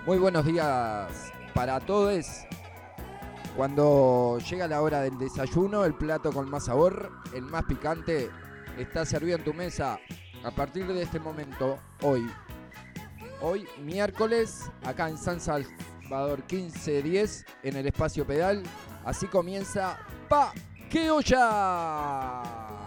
Muy buenos días para todos. Cuando llega la hora del desayuno, el plato con más sabor, el más picante, está servido en tu mesa. A partir de este momento, hoy miércoles, acá en San Salvador 1510, en el espacio pedal, así comienza Pa' ¡Qué olla!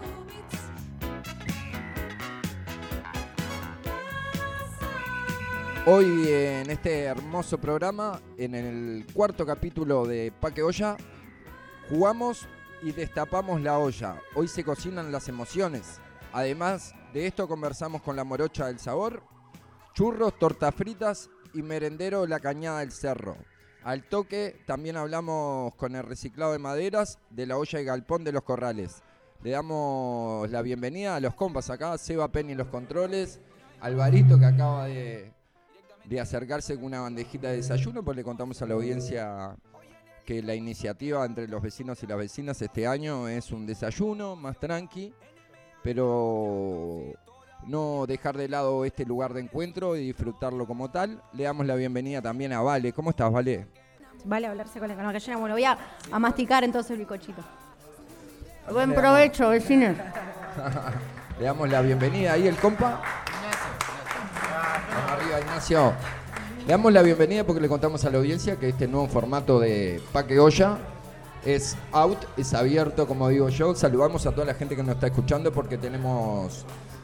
Hoy en este hermoso programa, en el cuarto capítulo de Pa' ¡Qué olla, jugamos y destapamos la olla. Hoy se cocinan las emociones. Además de esto conversamos con la morocha del sabor, churros, tortas fritas y merendero La Cañada del Cerro. Al toque también hablamos con el reciclado de maderas de la olla y galpón de los Corrales. Le damos la bienvenida a los compas acá, Seba Penny en los controles, Alvarito que acaba de acercarse con una bandejita de desayuno, pues le contamos a la audiencia que la iniciativa entre los vecinos y las vecinas este año es un desayuno más tranqui, pero no dejar de lado este lugar de encuentro y disfrutarlo como tal. Le damos la bienvenida también a Vale. ¿Cómo estás, Vale? Vale hablarse con la gallina. Bueno, voy a masticar entonces el bizcochito. Buen provecho, vecinos. Le damos la bienvenida ahí el compa. Vamos arriba, Ignacio. Le damos la bienvenida porque le contamos a la audiencia que este nuevo formato de Pa' ¡Qué olla es out, es abierto, como digo yo. Saludamos a toda la gente que nos está escuchando porque tenemos...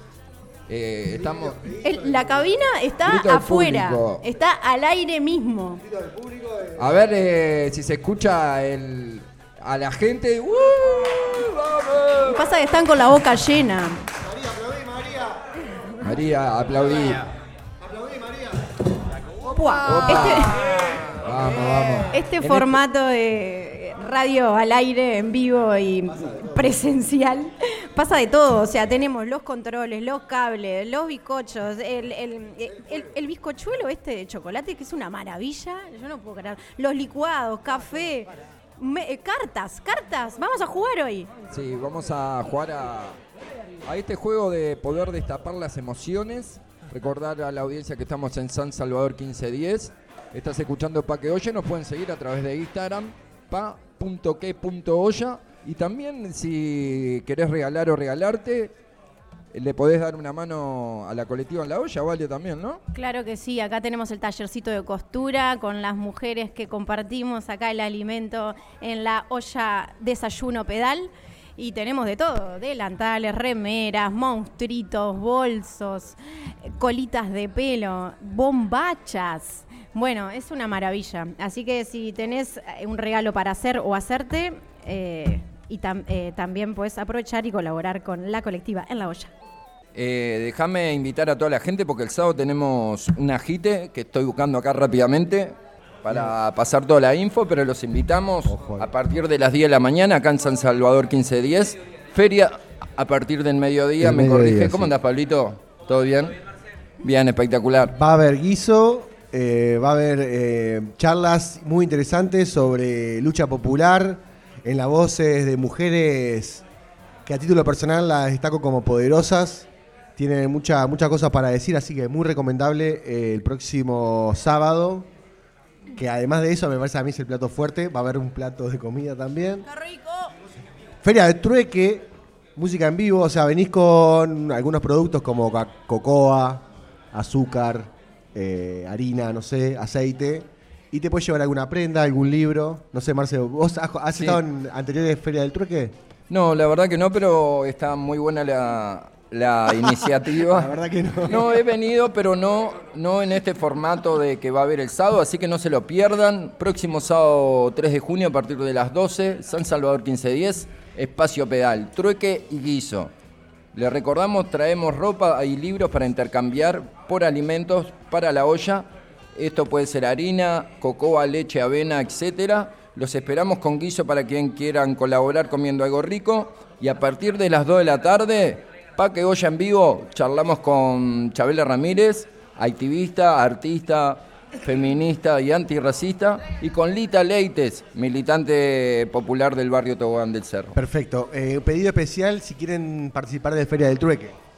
La cabina está afuera, está al aire mismo. A ver si se escucha a la gente. Lo que pasa es que están con la boca llena. María, aplaudí. Vamos. Este formato de radio al aire, en vivo y presencial, pasa de todo. O sea, tenemos los controles, los cables, los bizcochos, el bizcochuelo este de chocolate, que es una maravilla. Yo no puedo creer. Los licuados, café, cartas. Vamos a jugar hoy. Sí, vamos a jugar a este juego de poder destapar las emociones. Recordar a la audiencia que estamos en San Salvador 1510. Estás escuchando Pa' ¡Qué olla. Nos pueden seguir a través de Instagram, pa.que.olla. Y también si querés regalar o regalarte, le podés dar una mano a la colectiva en la olla, Vale, también, ¿no? Claro que sí, acá tenemos el tallercito de costura con las mujeres que compartimos acá el alimento en la olla desayuno pedal. Y tenemos de todo, delantales, remeras, monstruitos, bolsos, colitas de pelo, bombachas. Bueno, es una maravilla. Así que si tenés un regalo para hacer o hacerte, también puedes aprovechar y colaborar con la colectiva en la olla. Déjame invitar a toda la gente porque el sábado tenemos un agite que estoy buscando acá rápidamente para pasar toda la info, pero los invitamos a partir de las 10 de la mañana acá en San Salvador 1510. Feria a partir del mediodía, me corrige. ¿Cómo andás, Pablito? ¿Todo bien? Bien, espectacular. Va a haber guiso, va a haber charlas muy interesantes sobre lucha popular en las voces de mujeres que a título personal las destaco como poderosas. Tienen muchas cosas para decir, así que muy recomendable el próximo sábado. Que además de eso, me parece a mí es el plato fuerte. Va a haber un plato de comida también. ¡Qué rico! Feria de trueque, música en vivo. O sea, venís con algunos productos como cocoa, azúcar, harina, no sé, aceite. Y te puedes llevar alguna prenda, algún libro. No sé, Marcelo, ¿vos has estado en anteriores Feria del Trueque? No, la verdad que no, pero está muy buena la iniciativa. La verdad que no. No, he venido, pero no en este formato de que va a haber el sábado, así que no se lo pierdan. Próximo sábado 3 de junio a partir de las 12, San Salvador 1510, espacio pedal, trueque y guiso. Les recordamos, traemos ropa y libros para intercambiar por alimentos para la olla. Esto puede ser harina, cocoa, leche, avena, etcétera. Los esperamos con guiso para quien quieran colaborar comiendo algo rico. Y a partir de las 2 de la tarde... Pa' ¡Qué olla en vivo, charlamos con Chabela Ramírez, activista, artista, feminista y antirracista, y con Lita Leites, militante popular del barrio Tobogán del Cerro. Perfecto. Pedido especial si quieren participar de Feria del Trueque.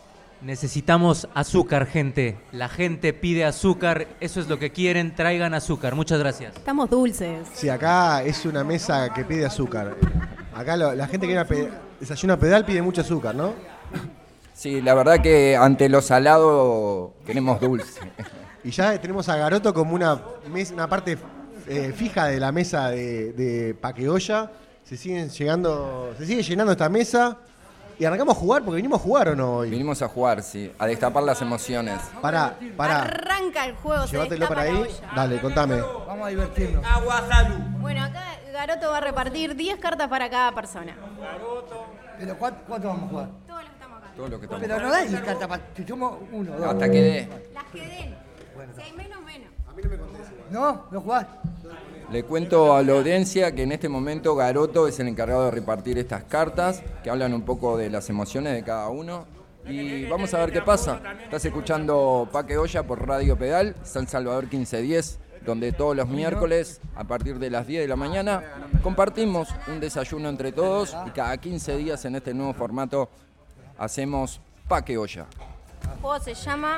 Necesitamos azúcar, gente. La gente pide azúcar. Eso es lo que quieren. Traigan azúcar. Muchas gracias. Estamos dulces. Sí, acá es una mesa que pide azúcar. Acá la gente que desayuna pedal pide mucho azúcar, ¿no? Sí, la verdad que ante lo salado queremos dulce. Y ya tenemos a Garoto como una parte fija de la mesa de Paqueolla. Se sigue llenando esta mesa. Y arrancamos a jugar, porque vinimos a jugar, ¿o no? Hoy? Vinimos a jugar, sí, a destapar las emociones. Pará. Arranca el juego. Llévatelo para ahí. Dale, contame. Vamos a divertirnos. Bueno, acá Garoto va a repartir 10 cartas para cada persona. ¿Pero cuánto vamos a jugar? Todos los que estamos acá. Todo lo que estamos. Pero no da 10 cartas, si somos uno, dos. Hasta que dé. Las que den. Si hay menos. ¿No jugás? Le cuento a la audiencia que en este momento Garoto es el encargado de repartir estas cartas que hablan un poco de las emociones de cada uno. Y vamos a ver qué pasa. Estás escuchando Paqueolla por Radio Pedal, San Salvador 1510, donde todos los miércoles, a partir de las 10 de la mañana, compartimos un desayuno entre todos y cada 15 días en este nuevo formato hacemos Paqueolla. El juego se llama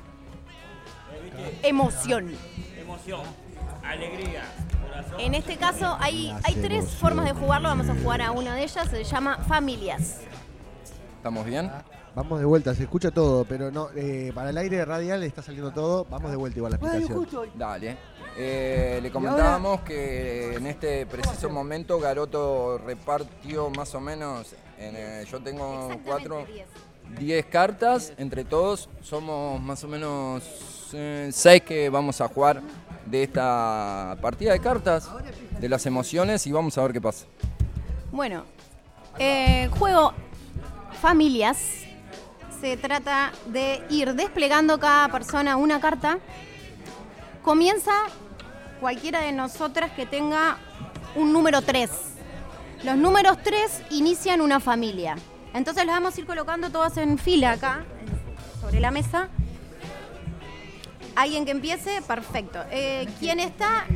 Emoción. Alegría. En este caso hay 3 formas de jugarlo. Vamos a jugar a una de ellas. Se llama Familias. ¿Estamos bien? Vamos de vuelta, se escucha todo, pero no para el aire radial está saliendo todo. Vamos de vuelta igual la explicación. Dale. Le comentábamos que en este preciso momento Garoto repartió más o menos, yo tengo 10 cartas, entre todos somos más o menos 6 que vamos a jugar de esta partida de cartas, de las emociones, y vamos a ver qué pasa. Bueno, juego Familias. Se trata de ir desplegando cada persona una carta. Comienza cualquiera de nosotras que tenga un número 3. Los números 3 inician una familia. Entonces los vamos a ir colocando todos en fila acá, sobre la mesa. ¿Alguien que empiece? Perfecto. ¿Quién está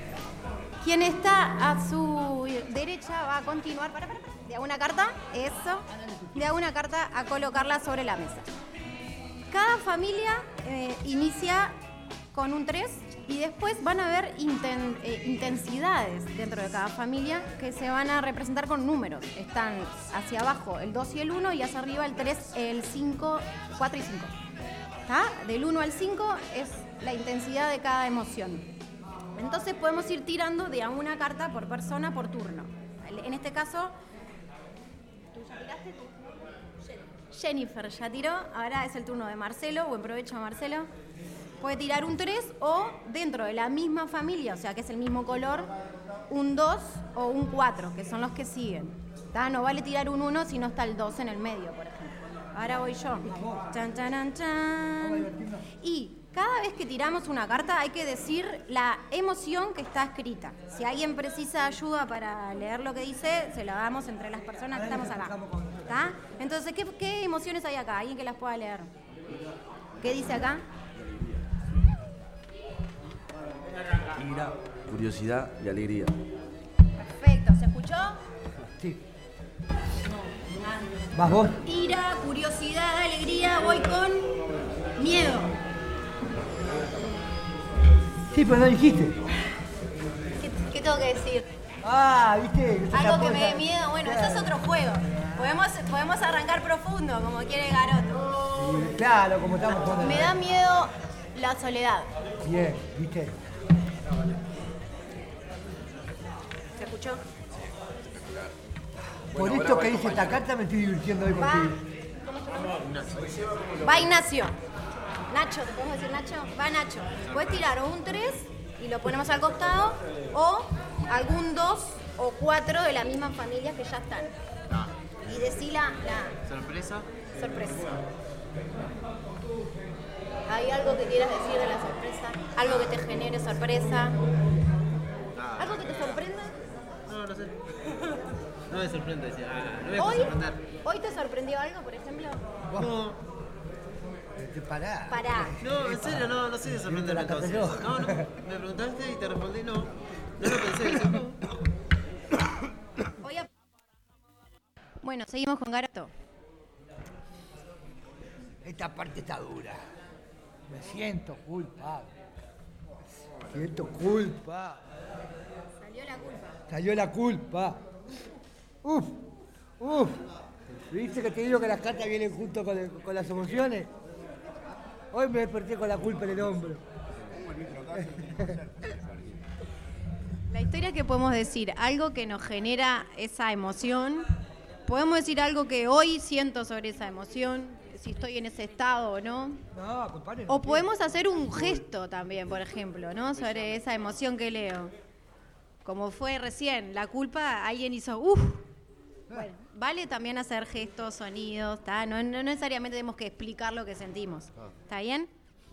a su derecha va a continuar? De a una carta, eso. De a una carta a colocarla sobre la mesa. Cada familia inicia con un 3 y después van a haber intensidades dentro de cada familia que se van a representar con números. Están hacia abajo el 2 y el 1 y hacia arriba el 3, el 5, 4 y 5. ¿Está? Del 1 al 5 es la intensidad de cada emoción. Entonces podemos ir tirando de a una carta por persona por turno. En este caso, ¿tú ya tiraste? Jennifer ya tiró, ahora es el turno de Marcelo. Buen provecho, Marcelo. Puede tirar un 3 o dentro de la misma familia, o sea que es el mismo color, un 2 o un 4, que son los que siguen. ¿Tá? No vale tirar un 1 si no está el 2 en el medio, por ejemplo. Ahora voy yo. Chan, chan, chan. Y cada vez que tiramos una carta hay que decir la emoción que está escrita. Si alguien precisa ayuda para leer lo que dice, se la damos entre las personas que estamos acá. ¿Tá? Entonces, ¿qué emociones hay acá? ¿Alguien que las pueda leer? ¿Qué dice acá? Ira, curiosidad y alegría. Perfecto, ¿se escuchó? Sí. ¿Vas vos? Ira, curiosidad, alegría, voy con miedo. Sí, pero no dijiste. ¿Qué tengo que decir? ¿Viste? Algo que me dé miedo. Bueno, eso es otro juego. Podemos arrancar profundo, como quiere Garoto. Sí, claro, como estamos jugando. Me da miedo la soledad. Bien, ¿viste? ¿Se escuchó? Por esto que dice esta carta me estoy divirtiendo hoy contigo. Va Ignacio. Nacho, ¿te podemos decir Nacho? Va Nacho. Puedes tirar o un 3 y lo ponemos al costado o algún 2 o 4 de la misma familia que ya están. Y decí la... ¿Sorpresa? Sorpresa. ¿Hay algo que quieras decir de la sorpresa? ¿Algo que te genere sorpresa? ¿Algo que te sorprenda? No sé. No me sorprende, no me puedo sorprender. ¿Hoy te sorprendió algo, por ejemplo? No. Pará. No, en serio, no sé de sorprenderme entonces. No, me preguntaste y te respondí no. No lo pensé, eso no. Bueno, seguimos con Garoto. Esta parte está dura. Me siento culpable. Siento culpa. Salió la culpa. Salió la culpa. Uf. ¿Viste que te digo que las cartas vienen junto con las emociones? Hoy me desperté con la culpa en el hombro. La historia que podemos decir, algo que nos genera esa emoción, podemos decir algo que hoy siento sobre esa emoción, si estoy en ese estado o no. No, compadre. O podemos hacer un gesto también, por ejemplo, ¿no? Sobre esa emoción que leo. Como fue recién, la culpa, alguien hizo ¡uf! Bueno, vale también hacer gestos, sonidos, ¿tá? No necesariamente tenemos que explicar lo que sentimos. ¿Está bien?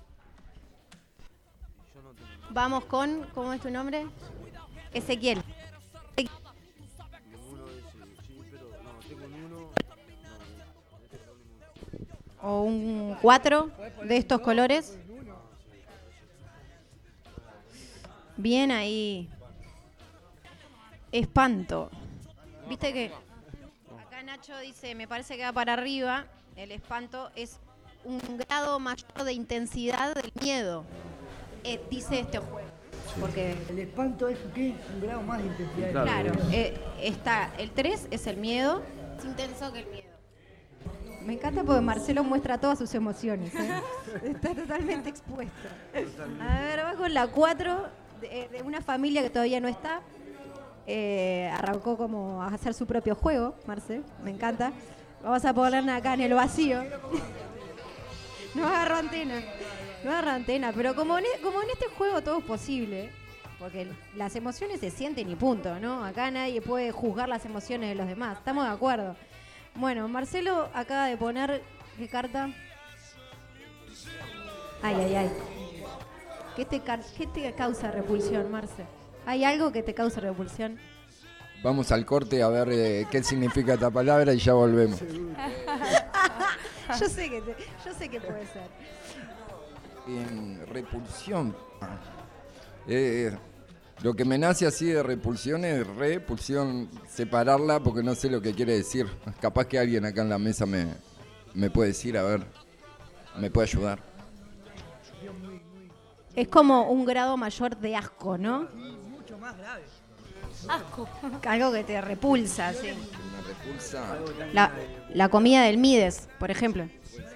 Vamos con, ¿cómo es tu nombre? Ezequiel. O un 4 de estos colores. Bien ahí. Espanto. Viste que acá Nacho dice, me parece que va para arriba. El espanto es un grado mayor de intensidad del miedo. Dice este juego. Porque El espanto es ¿qué? Un grado más de intensidad. claro, está el 3 es el miedo. Es intenso que el miedo. Me encanta porque Marcelo muestra todas sus emociones. Está totalmente expuesto. A ver, va con la 4 de una familia que todavía no está. Arrancó como a hacer su propio juego, Marce. Me encanta. Vamos a ponerla acá en el vacío. No agarro antena, pero como en este juego todo es posible, porque las emociones se sienten y punto, ¿no? Acá nadie puede juzgar las emociones de los demás, estamos de acuerdo. Bueno, Marcelo acaba de poner, ¿qué carta? Ay. ¿Qué te causa repulsión, Marce? ¿Hay algo que te causa repulsión? Vamos al corte a ver qué significa esta palabra y ya volvemos. Yo sé que puede ser. Repulsión. Lo que me nace así de repulsión es repulsión, separarla porque no sé lo que quiere decir. Capaz que alguien acá en la mesa me puede decir, a ver, me puede ayudar. Es como un grado mayor de asco, ¿no? Mucho más grave. Asco. Algo que te repulsa, sí. Me repulsa. La comida del Mides, por ejemplo.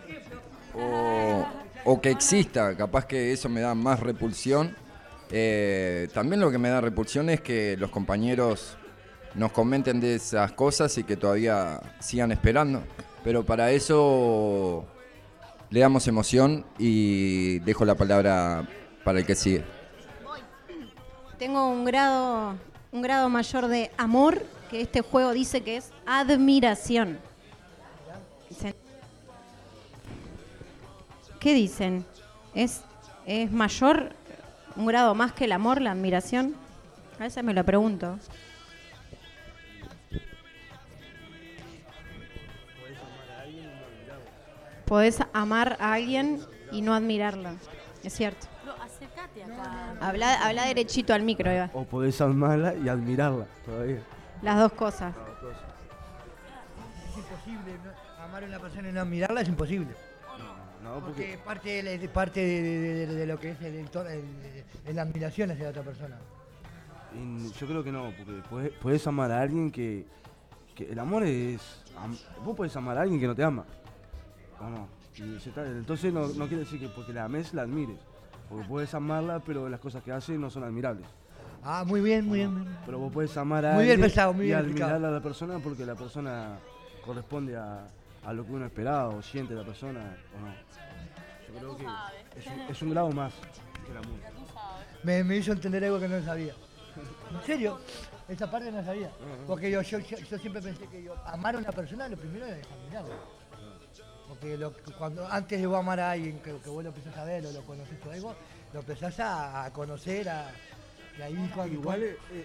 O que exista, capaz que eso me da más repulsión. También lo que me da repulsión es que los compañeros nos comenten de esas cosas y que todavía sigan esperando. Pero para eso le damos emoción y dejo la palabra para el que sigue. Tengo un grado mayor de amor, que este juego dice que es admiración. ¿Qué dicen? ¿Es mayor, un grado más que el amor, la admiración? A veces me lo pregunto. Podés amar a alguien y no admirarlo, es cierto. Acércate acá. Habla derechito al micro, Eva. O podés amarla y admirarla todavía. Las dos cosas. Es imposible amar a una persona y no admirarla, es imposible. No, Porque parte de lo que es la admiración hacia la otra persona. yo creo que no, porque podés amar a alguien que el amor es... vos podés amar a alguien que no te ama, ¿o no? Entonces no quiere decir que porque la ames la admires. Porque puedes amarla, pero las cosas que hace no son admirables. Ah, muy bien, muy bien. Pero vos podés amar a Muy bien alguien pensado, muy y bien admirar explicado. a la persona porque la persona corresponde a lo que uno esperaba o siente la persona, ¿o no? Yo creo que es un grado más que el amor. Me hizo entender algo que no sabía. ¿En serio? Esa parte no sabía. Porque yo siempre pensé que amar a una persona lo primero es admirarla. Porque cuando antes de vos amar a alguien que vos lo empezás a ver o lo conocés o algo, lo empezás a conocer, y ahí Igual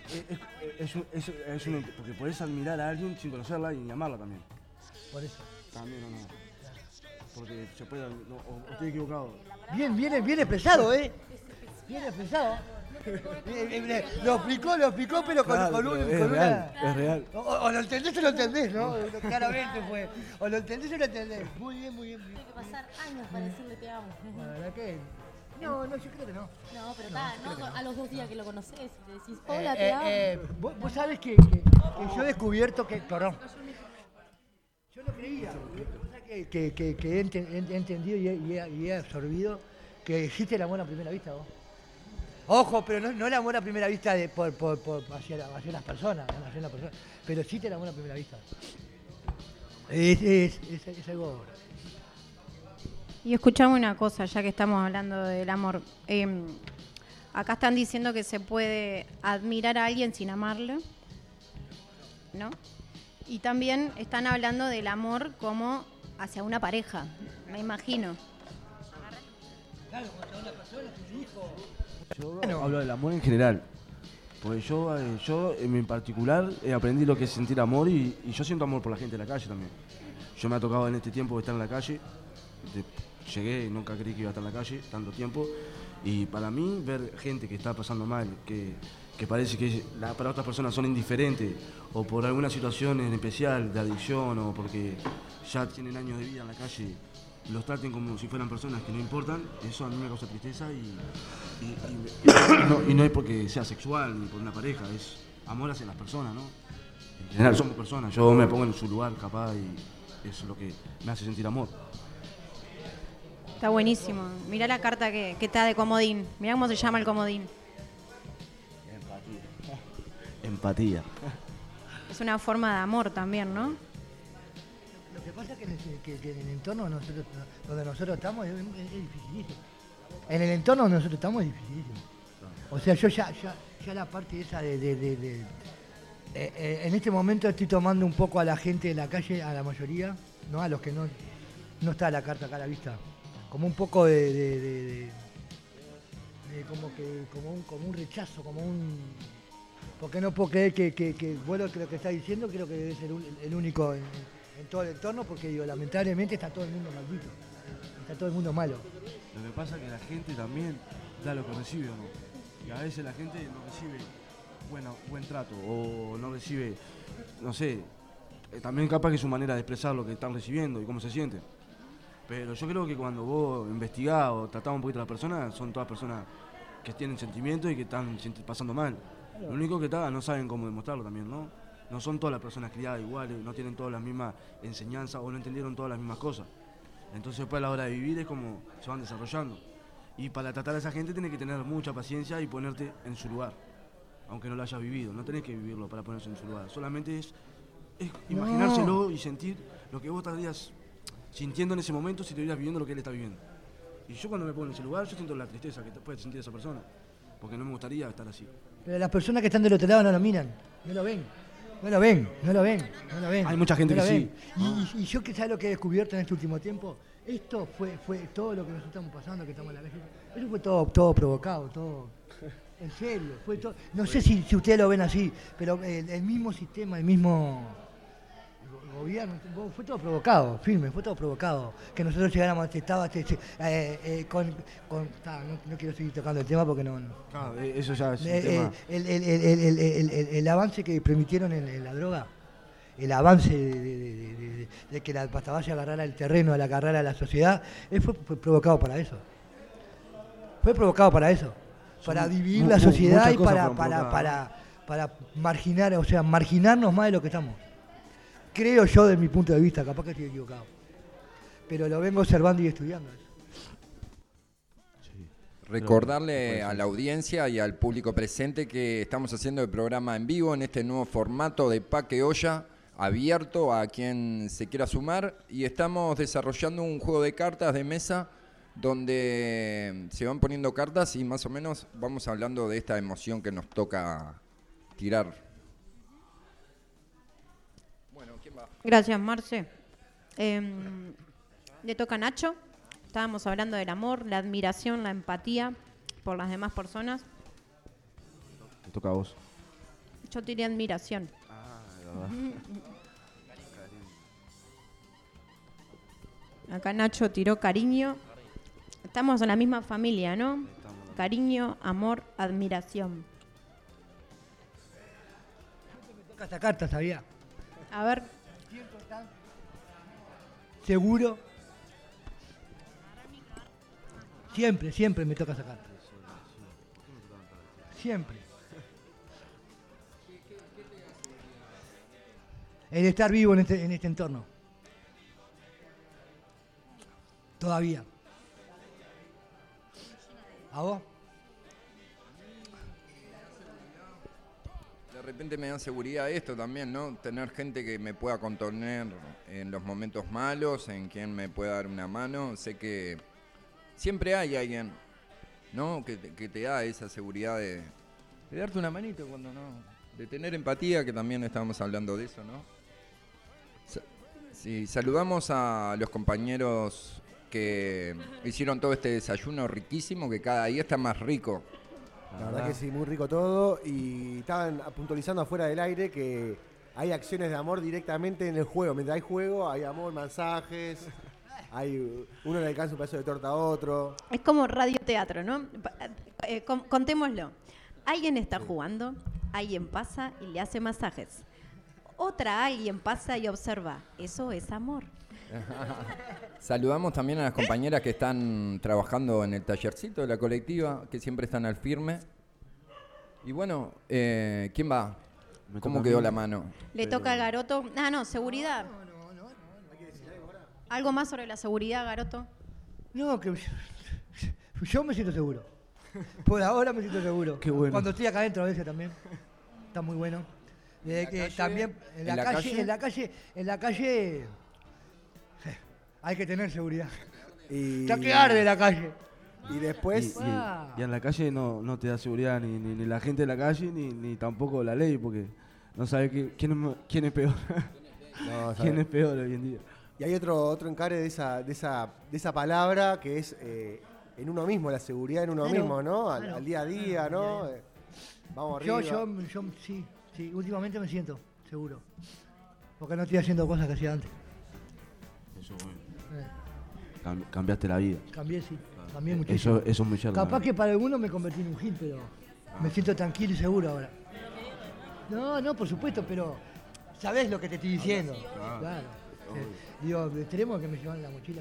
porque podés admirar a alguien sin conocerla y amarla también. Por eso. También o no. Porque se puede... o estoy equivocado. Bien expresado, ¿eh? Bien expresado. Lo explicó, pero con Claro, un... es con real, una... es real. O lo entendés o lo entendés, ¿no? Claramente fue. O lo entendés o lo entendés. Muy bien. Tiene que pasar años para decirle te amo. La verdad que... No, yo creo que no. No, pero está, no, a los 2 días que lo conoces, le decís, hola, te amo. Vos sabés que yo he descubierto que... Perdón. Yo no creía. Que he entendido y he absorbido que existe el amor a primera vista, vos. Ojo, pero no el amor a primera vista hacia las personas, pero existe el amor a primera vista. Es algo... Y escuchame una cosa, ya que estamos hablando del amor. Acá están diciendo que se puede admirar a alguien sin amarlo, ¿no? Y también están hablando del amor como hacia una pareja, me imagino. Claro, cuando una persona, tu hijo... Yo hablo del amor en general. Porque yo en particular aprendí lo que es sentir amor y yo siento amor por la gente de la calle también. Yo me ha tocado en este tiempo estar en la calle. Llegué, nunca creí que iba a estar en la calle tanto tiempo. Y para mí ver gente que está pasando mal, que parece que para otras personas son indiferentes o por alguna situación en especial de adicción o porque ya tienen años de vida en la calle, los traten como si fueran personas que no importan, eso a mí me causa tristeza y no es porque sea sexual ni por una pareja, es amor hacia las personas, ¿no? En general somos personas, yo me pongo en su lugar capaz y eso es lo que me hace sentir amor. Está buenísimo. Mirá la carta que está de comodín. Mirá cómo se llama el comodín. Empatía. Es una forma de amor también, ¿no? Lo que pasa es que en el entorno donde nosotros estamos es dificilísimo. En el entorno donde nosotros estamos es dificilísimo. O sea, yo ya la parte esa en este momento estoy tomando un poco a la gente de la calle, a la mayoría, ¿no? A los que no está la carta acá a la vista. Como un poco como un rechazo, porque no puedo creer que bueno, que lo que está diciendo creo que debe ser el único en todo el entorno, porque digo, lamentablemente está todo el mundo maldito, está todo el mundo malo. Lo que pasa es que la gente también da lo que recibe o no. Y a veces la gente no recibe buen trato o no recibe, no sé, también capaz que es su manera de expresar lo que están recibiendo y cómo se sienten. Pero yo creo que cuando vos investigás o tratás un poquito a las personas, son todas personas que tienen sentimientos y que están pasando mal. Lo único que no saben cómo demostrarlo también, ¿no? No son todas las personas criadas iguales, no tienen todas las mismas enseñanzas o no entendieron todas las mismas cosas. Entonces después a la hora de vivir es como se van desarrollando. Y para tratar a esa gente tenés que tener mucha paciencia y ponerte en su lugar. Aunque no lo hayas vivido, no tenés que vivirlo para ponerse en su lugar. Solamente es imaginárselo y sentir lo que vos estarías sintiendo en ese momento si estuvieras viviendo lo que él está viviendo. Y yo cuando me pongo en ese lugar, yo siento la tristeza que puede sentir esa persona. Porque no me gustaría estar así. Pero las personas que están del otro lado no lo miran, no lo ven. Hay mucha gente que sí. Y yo que sabes lo que he descubierto en este último tiempo, esto fue todo lo que nos estamos pasando, que estamos en la calle. Eso fue todo provocado, todo. En serio, fue todo. No sé si ustedes lo ven así, pero el mismo sistema, el mismo gobierno, fue todo provocado, fue todo provocado. Que nosotros llegáramos, no quiero seguir tocando el tema porque no. Claro, eso ya es un tema. El avance que permitieron en la droga, el avance de que la pasta base agarrara el terreno, la agarrara a la sociedad, fue provocado para eso. Fue provocado para eso. Para dividir la sociedad y para marginar, o sea, marginarnos más de lo que estamos. Creo yo, desde mi punto de vista, capaz que estoy equivocado. Pero lo vengo observando y estudiando. Sí. Recordarle a la audiencia y al público presente que estamos haciendo el programa en vivo en este nuevo formato de Paque Olla, abierto a quien se quiera sumar, y estamos desarrollando un juego de cartas de mesa donde se van poniendo cartas y más o menos vamos hablando de esta emoción que nos toca tirar. Bueno, ¿quién va? Gracias, Marce. Le toca a Nacho. Estábamos hablando del amor, la admiración, la empatía por las demás personas. Te toca a vos. Yo tiré admiración. Acá Nacho tiró cariño. Estamos en la misma familia, ¿no? cariño, amor, admiración. Toca esta carta, ¿sabía? A ver, Siento tan seguro. Siempre me toca esa carta. Siempre. El estar vivo en este entorno. Todavía. ¿A vos? De repente me da seguridad esto también, ¿no? Tener gente que me pueda contener en los momentos malos, en quien me pueda dar una mano. Sé que siempre hay alguien, ¿no? Que te da esa seguridad de darte una manito cuando no. De tener empatía, que también estábamos hablando de eso, ¿no? Sí, saludamos a los compañeros que hicieron todo este desayuno riquísimo, que cada día está más rico. La verdad que sí, muy rico todo. Y estaban puntualizando afuera del aire que hay acciones de amor directamente en el juego. Mientras hay juego, hay amor, mensajes. Uno le alcanza un pedazo de torta a otro. es como radioteatro, ¿no? Contémoslo. Alguien está jugando, alguien pasa y le hace masajes. Otra alguien pasa y observa. Eso es amor. Saludamos también a las compañeras que están trabajando en el tallercito de la colectiva, que siempre están al firme. Y bueno, ¿quién va? ¿Cómo quedó la mano? Le toca a Garoto. Ah, no, seguridad. ¿Algo más sobre la seguridad, Garoto? No, que yo me siento seguro. Por ahora me siento seguro. Qué bueno. Cuando estoy acá adentro a veces también. Está muy bueno. También en la calle hay que tener seguridad. Está que arde la calle. Y después... Y en la calle no te da seguridad ni la gente de la calle, ni tampoco la ley, porque no sabes quién es peor. No, ¿Quién es peor hoy en día? Y hay otro encare de esa palabra que es en uno mismo, la seguridad en uno Claro, mismo, ¿no? claro. Al día a día, ¿no? Vamos arriba. Yo sí, últimamente me siento seguro. Porque no estoy haciendo cosas que hacía antes. Eso es bueno. Cambiaste la vida. Cambié muchísimo. Eso es muy cierto. Capaz que para algunos me convertí en un gil, pero me siento tranquilo y seguro ahora. No, por supuesto, pero sabés lo que te estoy diciendo. Claro. Digo, el extremo que me llevan la mochila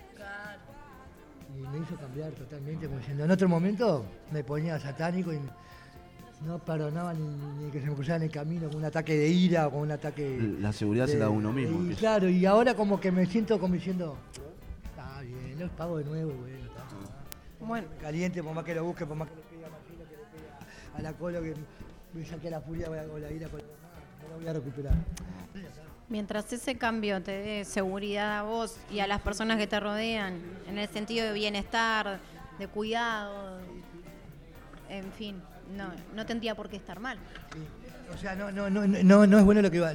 y me hizo cambiar totalmente, como diciendo, en otro momento me ponía satánico y no perdonaba ni que se me cruzara en el camino con un ataque de ira o con un ataque... La seguridad se da a uno mismo. Y claro, y ahora como que me siento como diciendo, está bien, lo pago de nuevo, bueno, está. Bueno, Caliente, por más que lo busque, por más que le pegue a Marcelo, que le pegue a la Colo, que me saque la furia o la ira, no la voy a recuperar. mientras ese cambio te dé seguridad a vos y a las personas que te rodean, en el sentido de bienestar, de cuidado, en fin, no tendría por qué estar mal. O sea, no es bueno lo que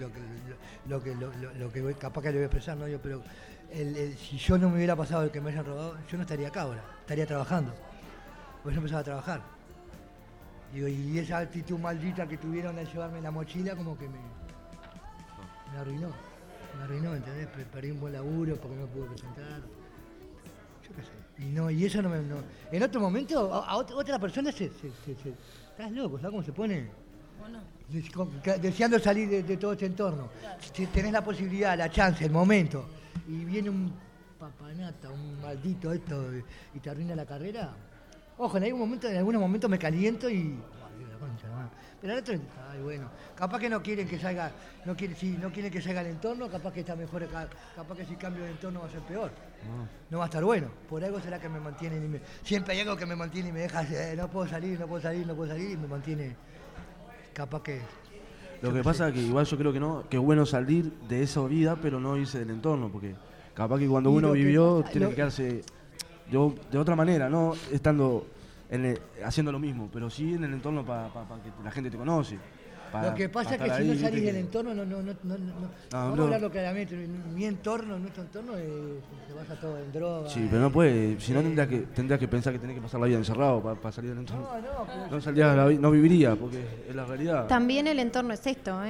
capaz que le voy a expresar, ¿no? Pero si yo no me hubiera pasado el que me hayan robado, yo no estaría acá ahora, estaría trabajando. Pues yo empezaba a trabajar. Digo, y esa actitud maldita que tuvieron al llevarme la mochila como que me arruinó, ¿entendés? Perdí un buen laburo porque no me pude presentar. Yo qué sé. Y eso no. En otro momento, a otra persona estás loco, ¿sabes cómo se pone? Deseando salir de todo este entorno. Si tenés la posibilidad, la chance, el momento, y viene un papanata, un maldito esto, y te arruina la carrera. Ojo, en algunos momentos me caliento y... la concha, no. Pero el otro, ay, bueno, capaz que no quieren que salga, no quieren que salga el entorno, capaz que está mejor, capaz que si cambio de entorno va a ser peor. No va a estar bueno. Por algo será que me mantienen siempre hay algo que me mantiene y me deja, no puedo salir, y me mantiene, capaz que... Lo que pasa es que igual yo creo que es bueno salir de esa vida, pero no irse del entorno, porque capaz que cuando uno vivió tiene que quedarse de otra manera, no estando haciendo lo mismo, pero sí en el entorno para que la gente te conoce. Lo que pasa es que si no salís del entorno, vamos a hablarlo claramente, nuestro entorno se basa todo en drogas. Sí, pero no puede, si no tendrías que pensar que tenés que pasar la vida encerrado para salir del entorno. No viviría, porque es la realidad. También el entorno es esto,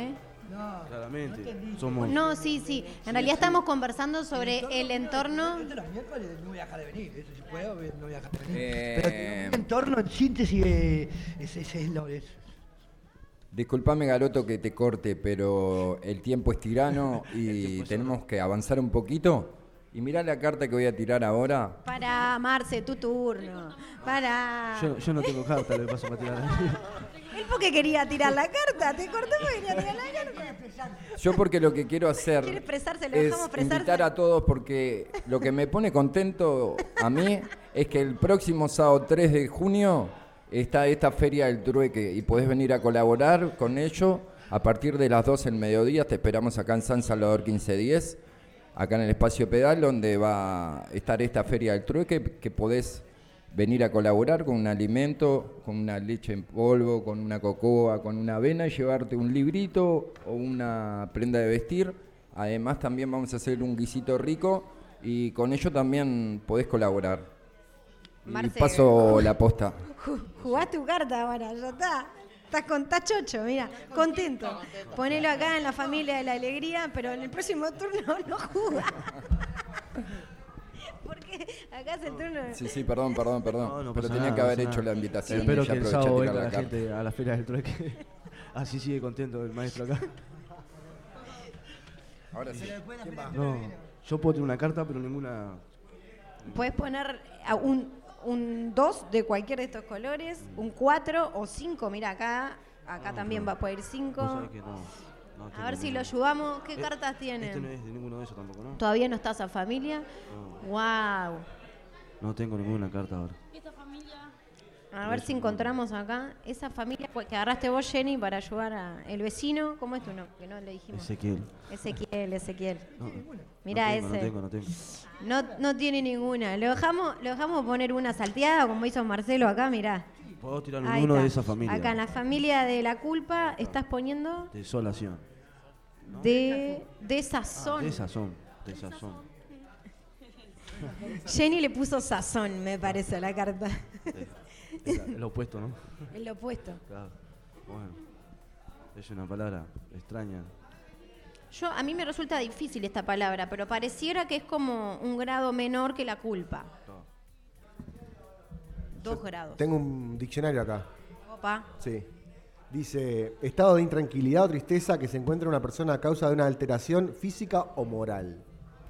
No, Claramente. no entendí. Somos. No, sí. En realidad estamos conversando sobre el entorno. Yo los miércoles no voy a dejar de venir, eso si puedo, no voy a dejar de venir. Pero el entorno en síntesis es lo es. Disculpame, Garoto, que te corte, pero el tiempo es tirano y tenemos que avanzar un poquito. Y mirá la carta que voy a tirar ahora. Para, Marce, tu turno. Para. Yo no tengo carta, le paso para tirar. Él porque quería tirar la carta, te cortó porque quería tirar la carta. Yo porque lo que quiero hacer Quiere expresarse, lo es dejamos expresarse. invitar a todos porque lo que me pone contento a mí es que el próximo sábado 3 de junio está esta Feria del Trueque y podés venir a colaborar con ello a partir de las 12 del mediodía. Te esperamos acá en San Salvador 1510, acá en el Espacio Pedal, donde va a estar esta Feria del Trueque, que podés venir a colaborar con un alimento, con una leche en polvo, con una cocoa, con una avena y llevarte un librito o una prenda de vestir. Además también vamos a hacer un guisito rico y con ello también podés colaborar. Marce, y paso la posta. Jugás tu carta ahora, ya está. Estás chocho, mira, contento. Ponelo acá en la familia de la alegría, pero en el próximo turno no jugás. Porque acá es el turno. Sí, perdón. No pero pasa tenía nada, que haber pasa hecho nada. la invitación. Espero y ya que el aproveché a sábado tirar venga la carta. gente a la feria del trueque. Así sigue contento el maestro acá. Ahora sí. No, yo puedo tener una carta, pero ninguna. Puedes poner un 2 de cualquier de estos colores, un 4 o 5. Mira, acá también va a poder ir 5. Vos sabés que no A ver si tengo lo ayudamos. ¿Qué cartas tienen? Este no es de ninguno de esos tampoco, ¿no? ¿Todavía no estás a familia? No. Wow. No tengo ninguna carta ahora. Esta familia. A ver si encontramos acá esa familia que agarraste vos, Jenny, para ayudar a el vecino. ¿Cómo es tu nombre? Que no le dijimos. Ezequiel. Ezequiel. No, Mirá no tengo, ese. No tengo. No tiene ninguna. Lo dejamos poner una salteada como hizo Marcelo acá, mirá. Puedo tirar Ahí uno está. de esa familia. Acá en la familia de la culpa estás poniendo Desolación. de sazón. De sazón. Jenny le puso sazón, me parece, a la carta. El opuesto, ¿no? El opuesto. Claro. Bueno. Es una palabra extraña. A mí me resulta difícil esta palabra, pero pareciera que es como un grado menor que la culpa. 2 grados. Tengo un diccionario acá. Opa. Sí. Dice, estado de intranquilidad o tristeza que se encuentra una persona a causa de una alteración física o moral.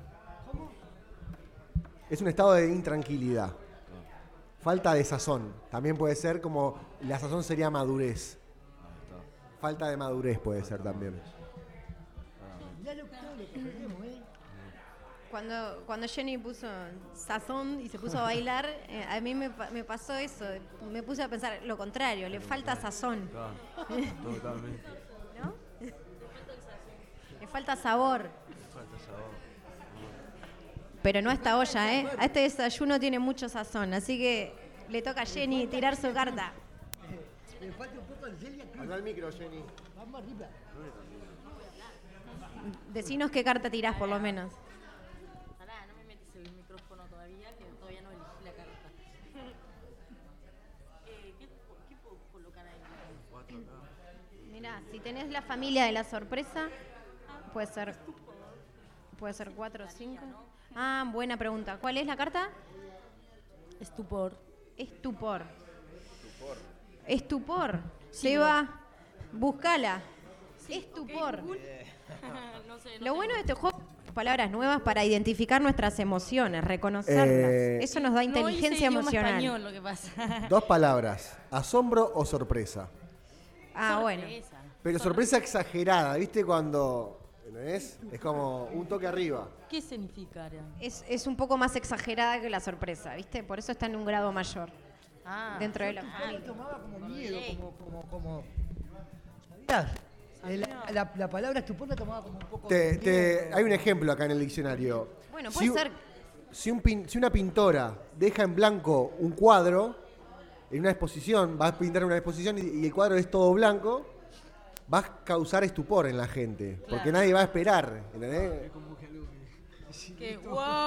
Es un estado de intranquilidad. Falta de sazón. También puede ser como, la sazón sería madurez. Falta de madurez puede ser también. Cuando Jenny puso sazón y se puso a bailar, a mí me pasó eso. Me puse a pensar lo contrario, le falta sazón. Totalmente. ¿No? Le falta sabor. Pero no a esta olla, ¿eh? A este desayuno tiene mucho sazón, así que le toca a Jenny tirar su carta. Le falta un poco de Celia Cruz. Habla al micro, Jenny. Vamos arriba. Decinos qué carta tirás, por lo menos. Pará, no me metes el micrófono todavía, que todavía no elegí la carta. ¿Qué puedo colocar ahí? Mirá, si tenés la familia de la sorpresa, puede ser 4 o 5. Ah, buena pregunta. ¿Cuál es la carta? Estupor. Estupor. Seba, búscala. Estupor. No sé, Lo bueno de este juego es palabras nuevas para identificar nuestras emociones, reconocerlas. Eso nos da inteligencia emocional. Español, lo que pasa. 2 palabras, asombro o sorpresa. Ah, bueno. Pero sorpresa exagerada, ¿viste? Cuando, ¿entendés? Es como un toque arriba. ¿Qué significaría? Es un poco más exagerada que la sorpresa, ¿viste? Por eso está en un grado mayor. Dentro de la familia. Tomaba como miedo, como ¿sabías? La palabra estupor la tomaba como un poco Hay un ejemplo acá en el diccionario. Bueno, puede ser. Si una pintora deja en blanco un cuadro en una exposición, va a pintar una exposición y el cuadro es todo blanco, va a causar estupor en la gente, porque nadie va a esperar, ¿entendés? ¡Wow!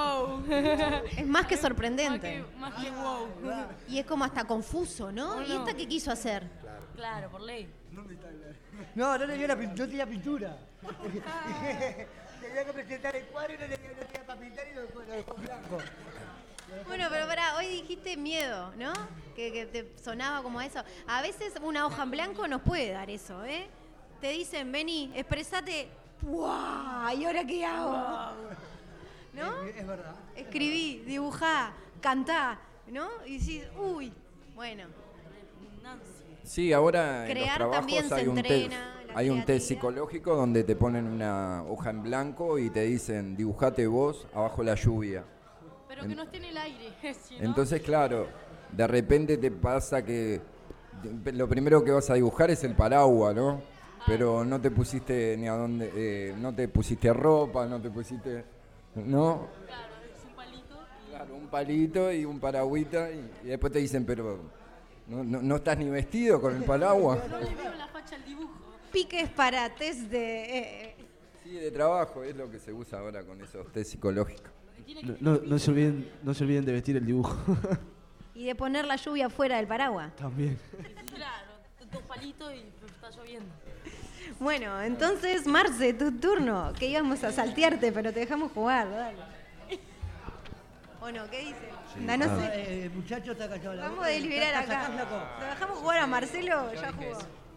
Es más que sorprendente. Más que wow. Y es como hasta confuso, ¿no? ¿Y esta qué quiso hacer? Claro, por ley. No le dio no tenía pintura. Tenía que presentar el cuadro y no tenía para pintar y lo dejó blanco. Bueno, pero pará, hoy dijiste miedo, ¿no? Que te sonaba como eso. A veces una hoja en blanco nos puede dar eso, ¿eh? Te dicen, vení, expresate. ¡Buah! ¿Y ahora qué hago? ¿No? Es verdad. Escribí, dibujá, cantá, ¿no? Y decís, uy, bueno. Sí, ahora Crear en los también trabajos se entrena, la hay un test creatividad. psicológico donde te ponen una hoja en blanco y te dicen, dibujate vos abajo la lluvia. Pero que no esté en el aire. Si no, Entonces, claro, de repente te pasa que lo primero que vas a dibujar es el paraguas, ¿no? Pero no te pusiste ni a dónde, no te pusiste ropa, no te pusiste, ¿no? claro, es un palito. Claro, un palito y un paragüita y después te dicen, pero no estás ni vestido con el paraguas. No le veo la facha al dibujo. Piques para test de... Sí, de trabajo es lo que se usa ahora con esos test psicológicos. No se olviden de vestir el dibujo. y de poner la lluvia fuera del paraguas. También. Claro, dos palitos y está lloviendo. Bueno, entonces, Marce, tu turno. Que íbamos a saltearte, pero te dejamos jugar, dale. ¿O no? ¿Qué dice? No, no sé. El muchacho está callado. Vamos a deliberar acá. Lo dejamos jugar a Marcelo, ya jugó.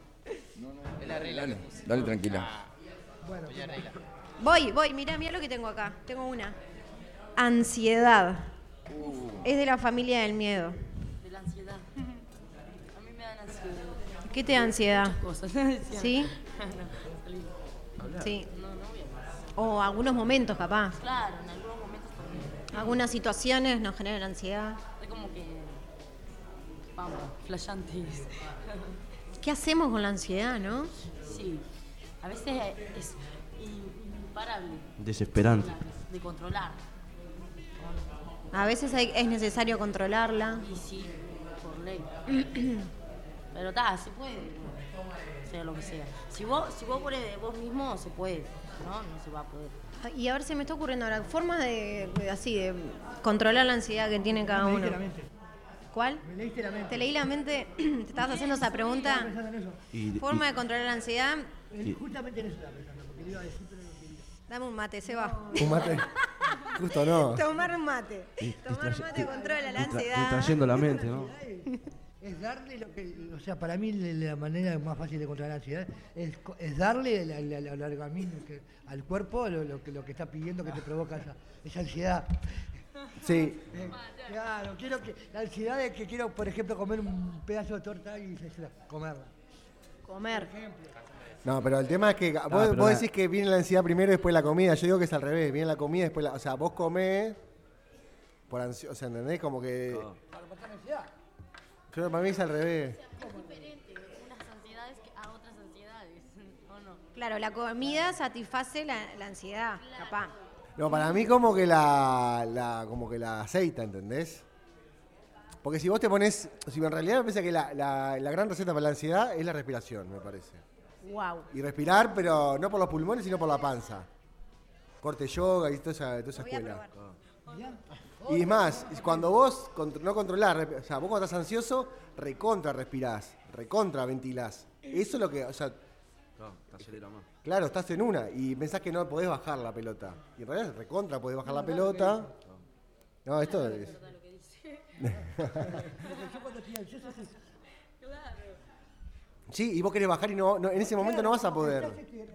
Dale tranquila. Voy, mirá lo que tengo acá. Tengo una. Ansiedad. Es de la familia del miedo. De la ansiedad. A mí me dan ansiedad. ¿Qué te da ansiedad? Cosas. ¿Sí? Sí. O algunos momentos, capaz. Claro, en algunos momentos también. Algunas situaciones nos generan ansiedad. Es como que. Vamos, flashantes. ¿Qué hacemos con la ansiedad, no? Sí. A veces es imparable. Desesperante. De controlar. A veces es necesario controlarla. Y sí, por ley. Pero se puede. Sea lo que sea. Si vos pones de vos mismo, se puede. No se va a poder. Y a ver, se me está ocurriendo ahora formas de controlar la ansiedad que tiene cada uno. ¿Cuál? Me leíste la mente. Te leí la mente, te estabas haciendo esa pregunta. Pensando en eso. Forma de controlar la ansiedad. Justamente en eso estaba pensando, porque le iba a decir, pero no quería. Dame un mate, Seba. Un mate. Justo no. Tomar un mate. Tomar mate controla la ansiedad. Distrayendo la mente, ¿no? Es darle lo que, o sea, para mí la manera más fácil de controlar la ansiedad es darle al organismo, al cuerpo lo que está pidiendo que te provoca esa ansiedad. Sí. Claro, la ansiedad de que quiero, por ejemplo, comer un pedazo de torta y comerla. Comer. No, pero el tema es que vos decís que viene la ansiedad primero y después la comida. Yo digo que es al revés, viene la comida y después o sea, vos comés por ansiedad, o sea, ¿entendés? Como que... Pero para mí es al revés. Es diferente unas ansiedades a otras ansiedades, ¿o no? Claro, la comida satisface la ansiedad, capaz. No, para mí como que la aceita, ¿entendés? Porque si vos te pones... Si en realidad me parece que la gran receta para la ansiedad es la respiración, me parece. Wow. Y respirar, pero no por los pulmones, sino por la panza. Corte yoga y toda esa escuela. Y es más, cuando vos no controlás, o sea, vos cuando estás ansioso, recontra respirás, recontra ventilás. Eso es lo que, o sea... Te acelera más. Claro, estás en una y pensás que no podés bajar la pelota. Y en realidad recontra podés bajar la pelota. No, esto es... Sí, y vos querés bajar y no en ese momento no vas a poder.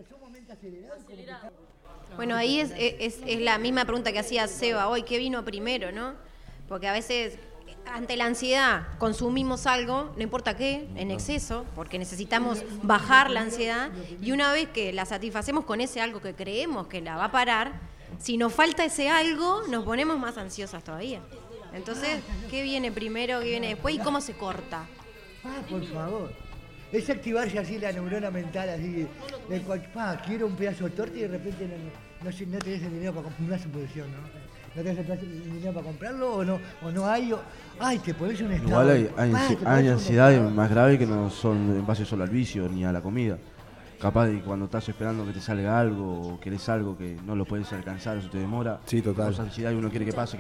Bueno, ahí es la misma pregunta que hacía Seba hoy, ¿qué vino primero, no? Porque a veces ante la ansiedad consumimos algo, no importa qué, en exceso, porque necesitamos bajar la ansiedad, y una vez que la satisfacemos con ese algo que creemos que la va a parar, si nos falta ese algo, nos ponemos más ansiosas todavía. Entonces, ¿qué viene primero, qué viene después y cómo se corta? Por favor. Es activarse así la neurona mental, así de quiero un pedazo de torta y de repente no tenés el dinero para comprar una suposición, ¿no? No tenés el dinero para comprarlo o no hay, te pones un estado. Igual hay ansiedades más graves que no son en base solo al vicio ni a la comida. Capaz de cuando estás esperando que te salga algo o querés algo que no lo puedes alcanzar, eso te demora. Sí, total. Vos ansiedad y uno quiere que pase.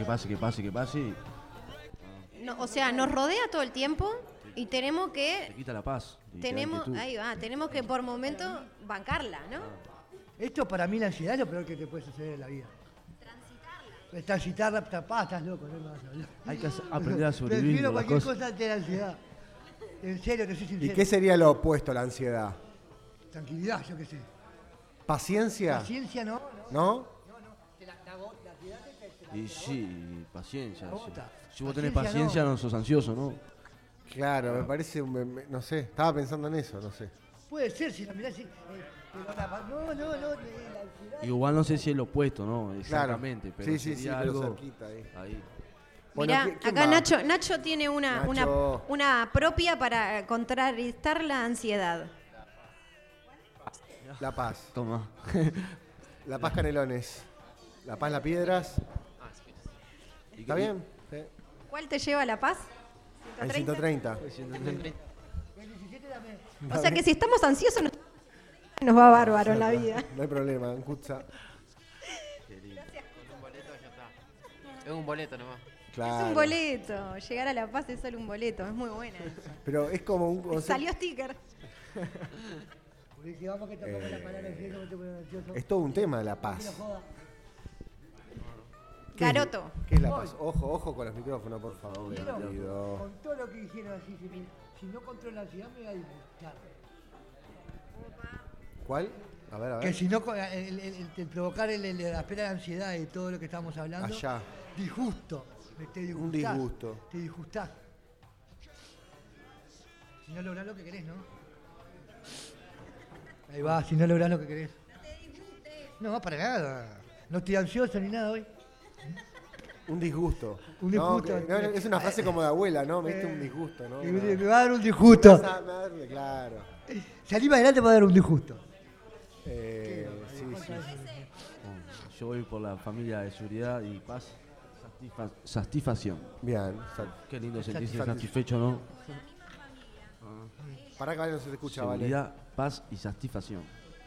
No, o sea, nos rodea todo el tiempo y tenemos Te que quita la paz. y te da tenemos inquietud. tenemos que por momento bancarla, ¿no? Esto para mí la ansiedad es lo peor que te puede suceder en la vida. Transitarla, estás loco, no me vas a hablar. Hay que aprender a sobrevivir. Prefiero con las cualquier cosas. cosa ante la ansiedad. En serio, te soy ¿Y sincero. qué sería lo opuesto a la ansiedad? Tranquilidad, yo qué sé. ¿Paciencia? Paciencia no. ¿No? Y sí, paciencia. sí. Agota. Si vos tenés Paciencia paciencia, no. no sos ansioso, ¿no? Claro, me parece, no sé, estaba pensando en eso, no sé. Puede ser, si la mirás. No, la ansiedad. Igual no sé si es lo opuesto, ¿no? Exactamente. Pero Sí, sería pero algo cerquita ahí. ahí. Bueno, Mirá, ¿quién acá va? Nacho tiene Nacho. una propia para contrarrestar la ansiedad. La Paz. Toma. La Paz Canelones. La Paz La Piedras. ¿Está bien? Sí. ¿Cuál te lleva a la paz? El 130. 130. O sea que si estamos ansiosos nos va bárbaro en la vida. No hay problema, en Kutza. Es un boleto nomás. Claro. Es un boleto. Llegar a la paz es solo un boleto. Es muy buena. Pero es como un concepto. Salió sticker. Porque si vamos que tocamos la palabra ansioso, no te pones ansioso. Es todo un tema la paz. No joda. ¿Qué es- Garoto. ¿Qué es la paz? Ojo con los micrófonos, por favor. Pero, querido. con todo lo que dijeron así, si no controlo la ansiedad me voy a disgustar. ¿Cuál? A ver. Que si no, el provocar la espera de ansiedad y todo lo que estamos hablando, Allá. disgusto. Te disgustás. Un disgusto. Te disgustás. Si no lográs lo que querés, ¿no? Ahí va, si no lográs lo que querés. No, para nada. No estoy ansioso ni nada hoy. Un disgusto. Un disgusto. No, es una frase como de abuela, ¿no? Me diste un disgusto, ¿no? Me va a dar un disgusto. Me va a dar- Claro. Salí para adelante para dar un disgusto. Sí. Yo voy por la familia de seguridad y paz. Satisfacción. Bien. Qué lindo sentirse Satisfacción. satisfecho, ¿no? Para acá no se te escucha, vale. Seguridad, paz y satisfacción.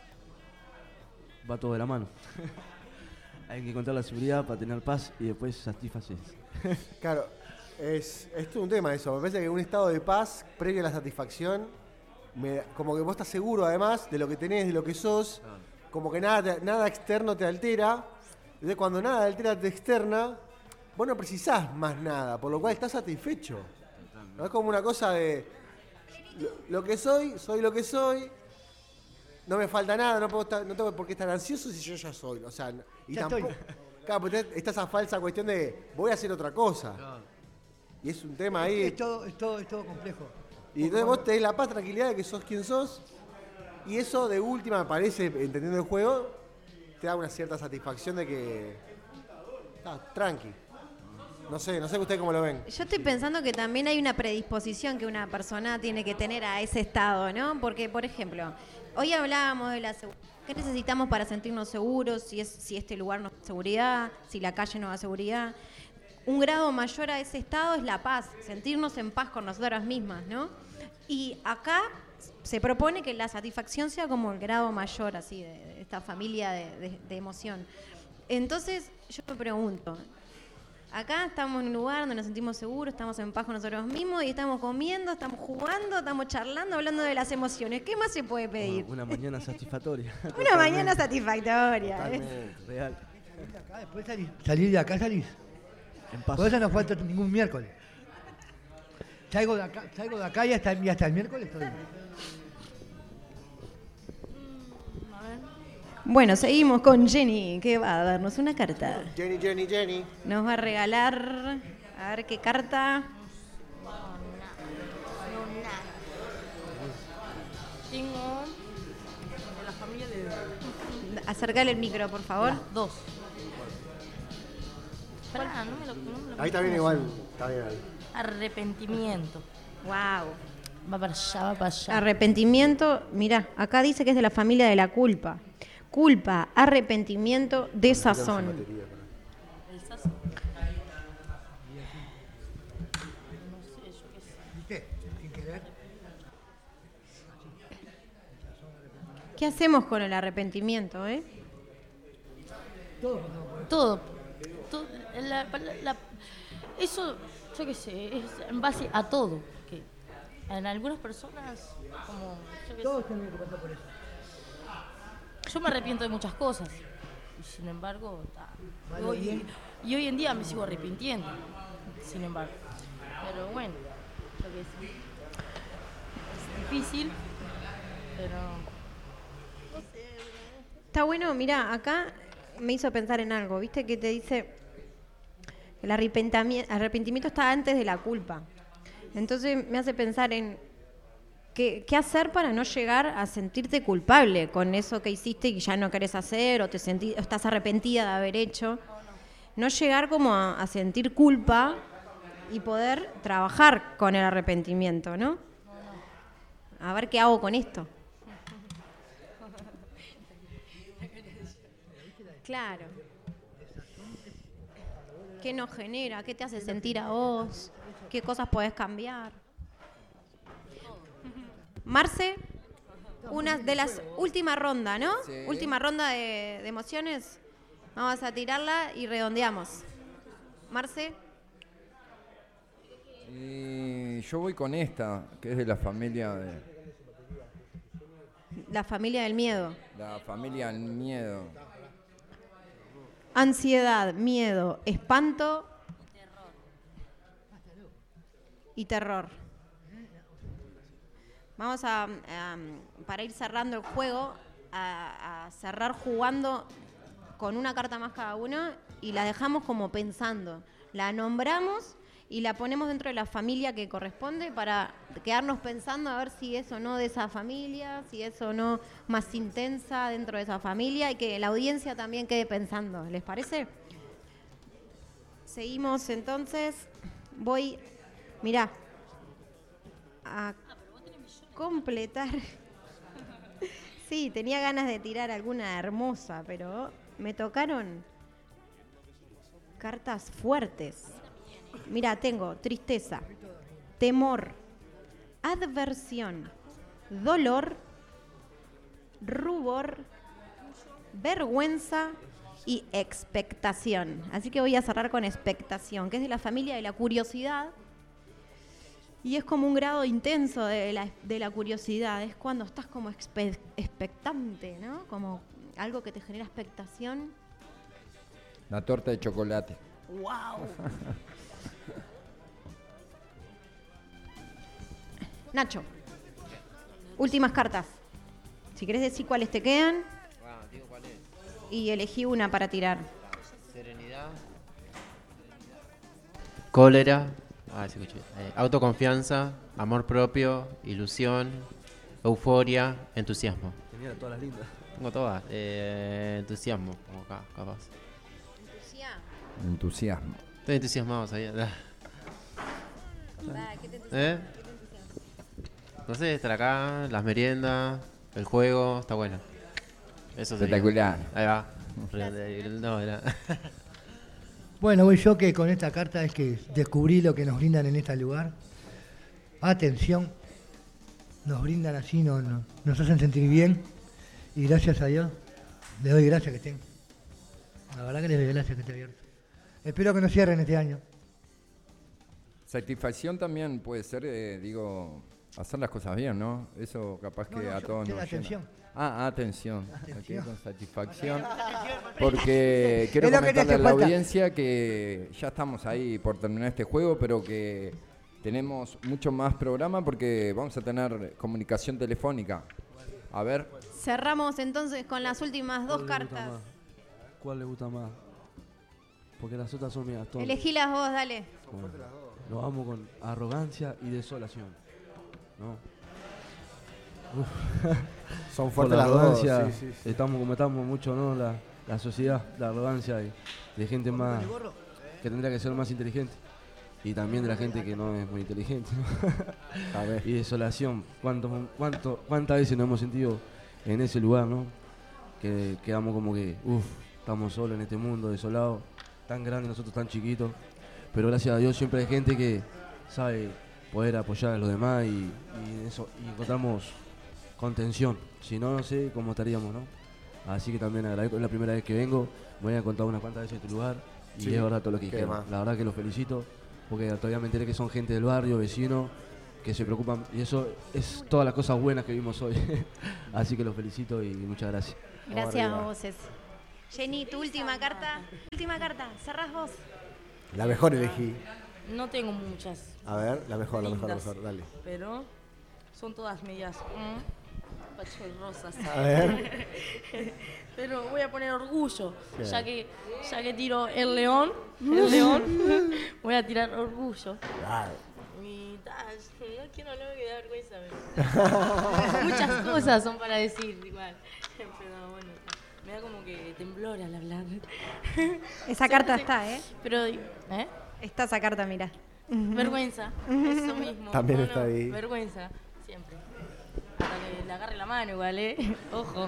Va todo de la mano. Hay que encontrar la seguridad para tener paz y después satisfacción. Claro, es todo un tema eso. Me parece que un estado de paz previo a la satisfacción, como que vos estás seguro además de lo que tenés, de lo que sos, como que nada externo te altera. Entonces cuando nada altera te externa, vos no precisás más nada, por lo cual estás satisfecho. ¿No? Es como una cosa de lo que soy lo que soy. No me falta nada, no tengo por qué estar ansioso si yo ya soy. O sea, y Ya tampoco. estoy. Claro, porque está esa falsa cuestión de voy a hacer otra cosa. Y es un tema ahí. Es todo complejo. Y entonces vos tenés la paz, tranquilidad de que sos quien sos. Y eso de última, me parece, entendiendo el juego, te da una cierta satisfacción de que. Tranqui. No sé ustedes cómo lo ven. Yo estoy pensando que también hay una predisposición que una persona tiene que tener a ese estado, ¿no? Porque, por ejemplo, hoy hablábamos de la seguridad. ¿Qué necesitamos para sentirnos seguros? Si este lugar nos da seguridad, si la calle nos da seguridad. Un grado mayor a ese estado es la paz, sentirnos en paz con nosotras mismas, ¿no? Y acá se propone que la satisfacción sea como el grado mayor, así, de esta familia de emoción. Entonces, yo me pregunto, acá estamos en un lugar donde nos sentimos seguros, estamos en paz con nosotros mismos y estamos comiendo, estamos jugando, estamos charlando, hablando de las emociones. ¿Qué más se puede pedir? Una mañana satisfactoria. Una mañana satisfactoria. ¿eh? Totalmente, real. Después salir de acá salís. En paz. Por eso no falta ningún miércoles. Salgo de acá y hasta el miércoles estoy. Bueno, seguimos con Jenny, que va a darnos una carta. Jenny. Nos va a regalar, a ver qué carta. Tengo de la familia de... Acercale el micro, por favor. Dos. Pará, no me lo Ahí está bien igual. Está bien. Arrepentimiento. Wow. Va para allá, va para allá. Arrepentimiento, mirá, acá dice que es de la familia de la culpa. Culpa, arrepentimiento, desazón. El sazón. ¿Viste? Sin querer. ¿Qué hacemos con el arrepentimiento, Todo. Eso, yo qué sé, es en base a todo. Que en algunas personas, como, yo qué Todos sé, tenemos que pasar por eso. yo me arrepiento de muchas cosas. Y sin embargo, y hoy en día me sigo arrepintiendo. Sin embargo. Pero bueno, yo qué sé. Es difícil, pero... Está bueno, mira, acá me hizo pensar en algo, ¿viste? Que te dice que el arrepentimiento está antes de la culpa. Entonces me hace pensar en qué hacer para no llegar a sentirte culpable con eso que hiciste y que ya no querés hacer o estás arrepentida de haber hecho. No llegar como a sentir culpa y poder trabajar con el arrepentimiento, ¿no? A ver qué hago con esto. Claro. ¿Qué nos genera? ¿Qué te hace sentir a vos? ¿Qué cosas podés cambiar? Marce, una de las últimas rondas, ¿no? Sí. Última ronda de emociones. Vamos a tirarla y redondeamos. Marce. Y yo voy con esta, que es de la familia La familia del miedo. La familia del miedo. Ansiedad, miedo, espanto y terror. Vamos para ir cerrando el juego, a cerrar jugando con una carta más cada uno y la dejamos como pensando. La nombramos y la ponemos dentro de la familia que corresponde para quedarnos pensando a ver si es o no de esa familia, si es o no más intensa dentro de esa familia y que la audiencia también quede pensando. ¿Les parece? Seguimos entonces. Voy, mirá, a completar. Sí, tenía ganas de tirar alguna hermosa, pero me tocaron cartas fuertes. Mira, tengo tristeza, temor, adversión, dolor, rubor, vergüenza y expectación. Así que voy a cerrar con expectación, que es de la familia de la curiosidad. Y es como un grado intenso de la curiosidad. Es cuando estás como expectante, ¿no? Como algo que te genera expectación. La torta de chocolate. ¡Wow! Nacho, últimas cartas. Si querés decir cuáles te quedan. Digo cuál es. Y elegí una para tirar. Serenidad. Cólera. Sí, escuché. Autoconfianza, amor propio, ilusión, euforia, entusiasmo. Tenía todas las lindas. Tengo todas. Entusiasmo, como acá, capaz. Entusiasmo. Estoy entusiasmado, ¿sabía? ¿Qué te entusiasma? No sé, estar acá, las meriendas, el juego, está bueno. Eso sería. Espectacular. Ahí va. No, era. Bueno, voy yo que con esta carta es que descubrí lo que nos brindan en este lugar. Atención. Nos brindan así, nos hacen sentir bien. Y gracias a Dios, les doy gracias que estén. La verdad que les doy gracias que esté abierto. Espero que no cierren este año. Satisfacción también puede ser, hacer las cosas bien, ¿no? Eso capaz que a todos nos atención. llena. Atención. Okay, con satisfacción. Porque quiero Es lo que te comentarle hace a la falta. audiencia que ya estamos ahí por terminar este juego, pero que tenemos mucho más programa porque vamos a tener comunicación telefónica. A ver. Cerramos entonces con las últimas dos ¿Cuál le gusta cartas. más? ¿Cuál le gusta más? Porque las otras son mías. todas. Elegí las vos, dale. Bueno, lo amo con arrogancia y desolación. ¿No? Son Por fuertes la las dos. arrogancia, Sí, sí, sí. estamos comentando mucho, ¿no? La sociedad, la arrogancia de gente más que tendría que ser más inteligente. Y también de la gente que no es muy inteligente. ¿No? A ver. Y desolación. ¿Cuántas veces nos hemos sentido en ese lugar, ¿no? Que quedamos como que, estamos solos en este mundo, desolados, tan grande, nosotros tan chiquitos. Pero gracias a Dios siempre hay gente que sabe poder apoyar a los demás y encontramos contención. Si no, no sé cómo estaríamos, ¿no? Así que también agradezco, es la primera vez que vengo, me voy a contar unas cuantas veces en este lugar y Sí, es verdad todo lo que qué dijeron. más. La verdad que los felicito, porque todavía me enteré que son gente del barrio, vecinos, que se preocupan, y eso es todas las cosas buenas que vimos hoy. Así que los felicito y muchas gracias. Gracias a voces. Jenny, tu última carta. Última carta, cerrás vos. La mejor elegí. No tengo muchas. A ver, la mejor, lindas, dale. Pero son todas medias pachorrosas. A ver. Pero voy a poner orgullo, Bien. ya que tiro el león, voy a tirar orgullo. Claro. Y no quiero hablar que da vergüenza. Muchas cosas son para decir igual. Pero bueno, me da como que temblor al hablar. Esa carta está, ¿eh? Pero, Está esa carta, mira. vergüenza, eso mismo. También está ahí. Vergüenza, siempre. Hasta que le agarre la mano igual, Ojo. Ojo.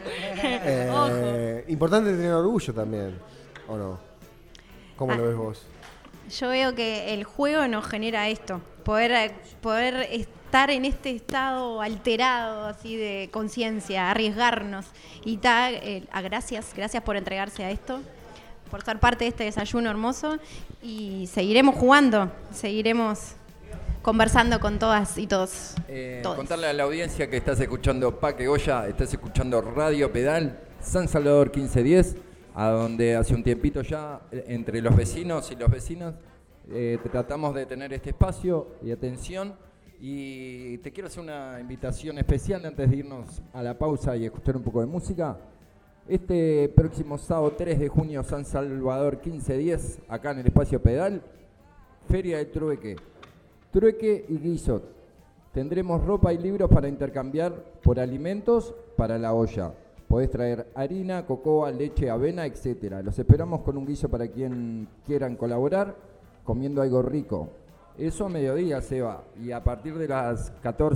Importante tener orgullo también, ¿o no? ¿Cómo lo ves vos? Yo veo que el juego nos genera esto, poder estar en este estado alterado así de conciencia, arriesgarnos. Y gracias por entregarse a esto, por ser parte de este desayuno hermoso, y seguiremos jugando, seguiremos conversando con todas y todos. Todes. Contarle a la audiencia que estás escuchando Paque Goya, estás escuchando Radio Pedal, San Salvador 1510, a donde hace un tiempito ya, entre los vecinos y las vecinas, tratamos de tener este espacio y atención. Y te quiero hacer una invitación especial antes de irnos a la pausa y escuchar un poco de música. Este próximo sábado 3 de junio, San Salvador 1510, acá en el espacio Pedal, Feria de Trueque. Trueque y guiso. Tendremos ropa y libros para intercambiar por alimentos para la olla. Podés traer harina, cocoa, leche, avena, etc. Los esperamos con un guiso para quien quieran colaborar, comiendo algo rico. Eso a mediodía, Seba. Y a partir de las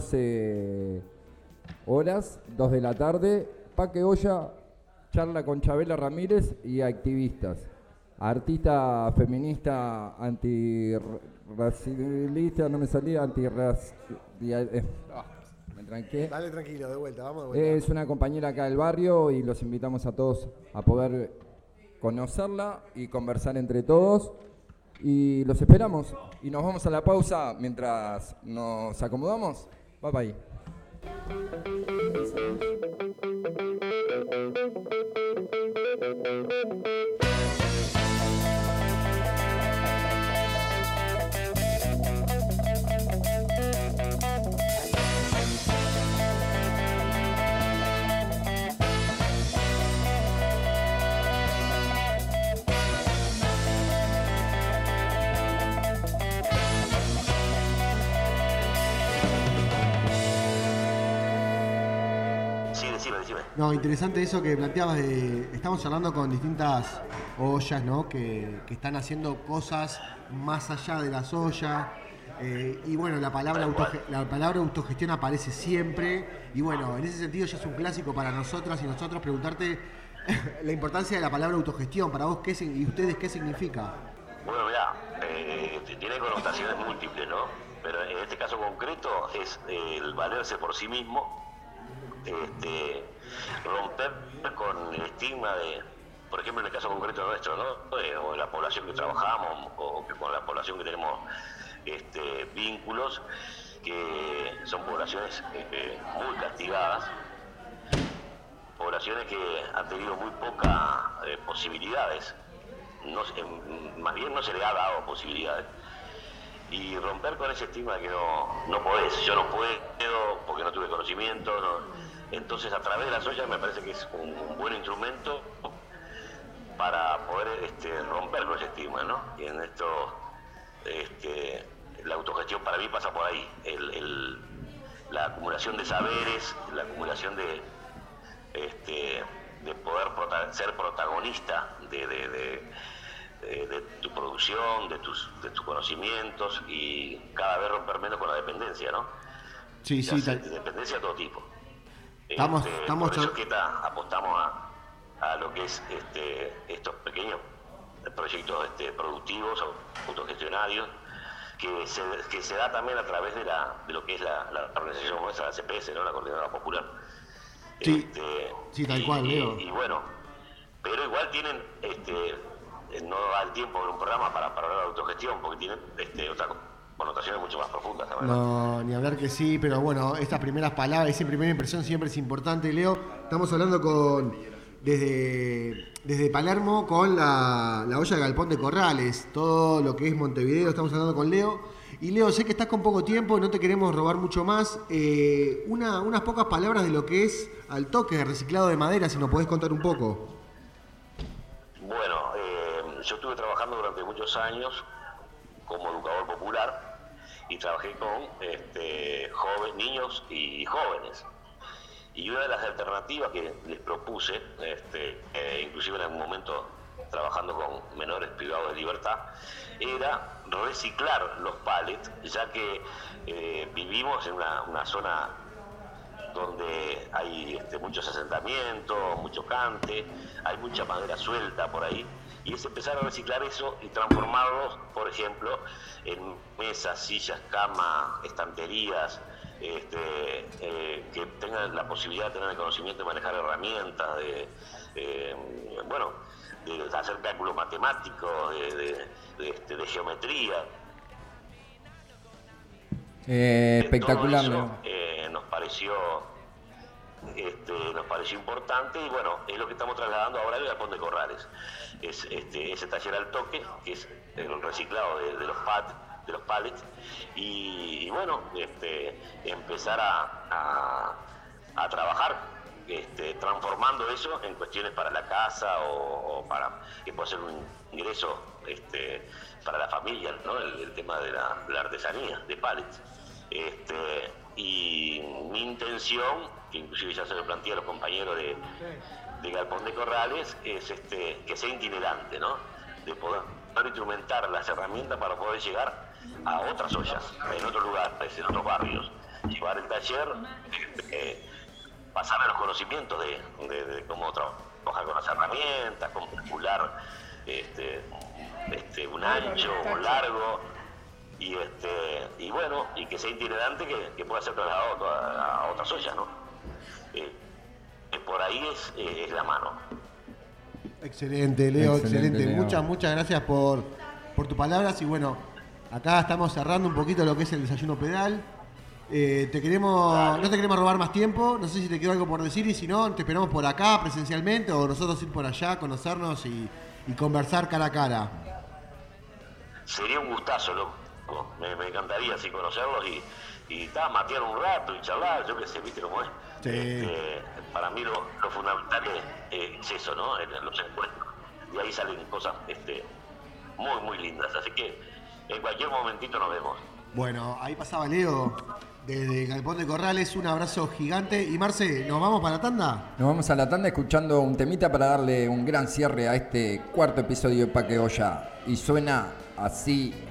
14 horas, 2 de la tarde, Paque Goya charla con Chabela Ramírez y activistas. Artista feminista antirracilista, no me salía, me tranqué. Dale tranquilo, de vuelta, vamos de vuelta. Es una compañera acá del barrio y los invitamos a todos a poder conocerla y conversar entre todos. Y los esperamos. Y nos vamos a la pausa mientras nos acomodamos. Bye bye. Decime. No, interesante eso que planteabas estamos charlando con distintas ollas, ¿no? Que están haciendo cosas más allá de las ollas. Y bueno, la palabra autogestión aparece siempre. Y bueno, en ese sentido ya es un clásico para nosotras y nosotros preguntarte la importancia de la palabra autogestión. Para vos, ¿y ustedes qué significa? Bueno, mirá, tiene connotaciones múltiples, ¿no? Pero en este caso concreto es el valerse por sí mismo. Romper con el estigma de, por ejemplo, en el caso concreto nuestro, ¿no? O la población que trabajamos, o que con la población que tenemos vínculos, que son poblaciones muy castigadas, poblaciones que han tenido muy pocas posibilidades, más bien no se le ha dado posibilidades. Y romper con ese estigma de que no podés, yo no puedo porque no tuve conocimiento, no. Entonces a través de las ollas me parece que es un buen instrumento para poder romper con ese estigma, ¿no? Y en esto la autogestión para mí pasa por ahí, la acumulación de saberes, la acumulación de poder ser protagonista de tu producción, de tus conocimientos, y cada vez romper menos con la dependencia, ¿no? Sí, sí. Dependencia de todo tipo. Estamos por eso que apostamos a lo que es estos pequeños proyectos productivos, autogestionarios, que se da también a través de lo que es la organización nuestra, la CPS, ¿no? La Coordinadora Popular. Sí, sí, tal cual, Leo. Y bueno, pero igual tienen, no da el tiempo en un programa para hablar de autogestión, porque tienen otras connotaciones mucho más profundas. No, ni hablar que sí, pero bueno, estas primeras palabras, esa primera impresión siempre es importante, Leo. Estamos hablando desde Palermo con la olla de Galpón de Corrales, todo lo que es Montevideo, estamos hablando con Leo. Y Leo, sé que estás con poco tiempo y no te queremos robar mucho más. Unas pocas palabras de lo que es Al Toque, reciclado de madera, si nos podés contar un poco. Bueno, yo estuve trabajando durante muchos años como educador popular y trabajé con niños y jóvenes. Y una de las alternativas que les propuse, inclusive en algún momento trabajando con menores privados de libertad, era reciclar los pallets, ya que vivimos en una zona donde hay muchos asentamientos, mucho cante, hay mucha madera suelta por ahí, y es empezar a reciclar eso y transformarlos, por ejemplo, en mesas, sillas, camas, estanterías, que tengan la posibilidad de tener el conocimiento de manejar herramientas, de hacer cálculos matemáticos, de geometría. Espectacular, todo eso, nos pareció importante, y bueno, es lo que estamos trasladando ahora al Galpón de Corrales. Es ese taller Al Toque, que es el reciclado de los pallets, y bueno, empezar a trabajar transformando eso en cuestiones para la casa o para que pueda ser un ingreso para la familia, ¿no? El tema de la artesanía de pallets. Y mi intención, que inclusive ya se lo planteé a los compañeros de Galpón de Corrales, es que sea itinerante, ¿no? De poder instrumentar las herramientas para poder llegar a otras ollas, en otros lugares, en otros barrios. Llevar el taller, pasar a los conocimientos de cómo trabajar con las herramientas, cómo calcular un ancho, un largo, y bueno, y que sea itinerante, que pueda ser trasladado a otras ollas, ¿no? Por ahí es la mano. Excelente, Leo, excelente. Leo. Muchas gracias por tus palabras, y bueno, acá estamos cerrando un poquito lo que es el desayuno pedal. No te queremos robar más tiempo, no sé si te quedó algo por decir, y si no, te esperamos por acá presencialmente, o nosotros ir por allá, conocernos y conversar cara a cara. Sería un gustazo, loco. Me encantaría así conocerlos y matear un rato y charlar, yo qué sé, viste cómo es. Sí. Para mí lo fundamental es eso, ¿no? Los encuentros. Y ahí salen cosas muy, muy lindas. Así que en cualquier momentito nos vemos. Bueno, ahí pasaba Leo desde Galpón de Corrales, un abrazo gigante. Y Marce, ¿nos vamos para la tanda? Nos vamos a la tanda escuchando un temita para darle un gran cierre a este cuarto episodio de Pa' Que Olla. Y suena así.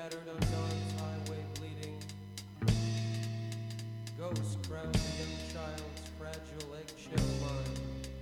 scattered on dawn's highway bleeding. Ghosts crown the young child's fragile eggshell mind.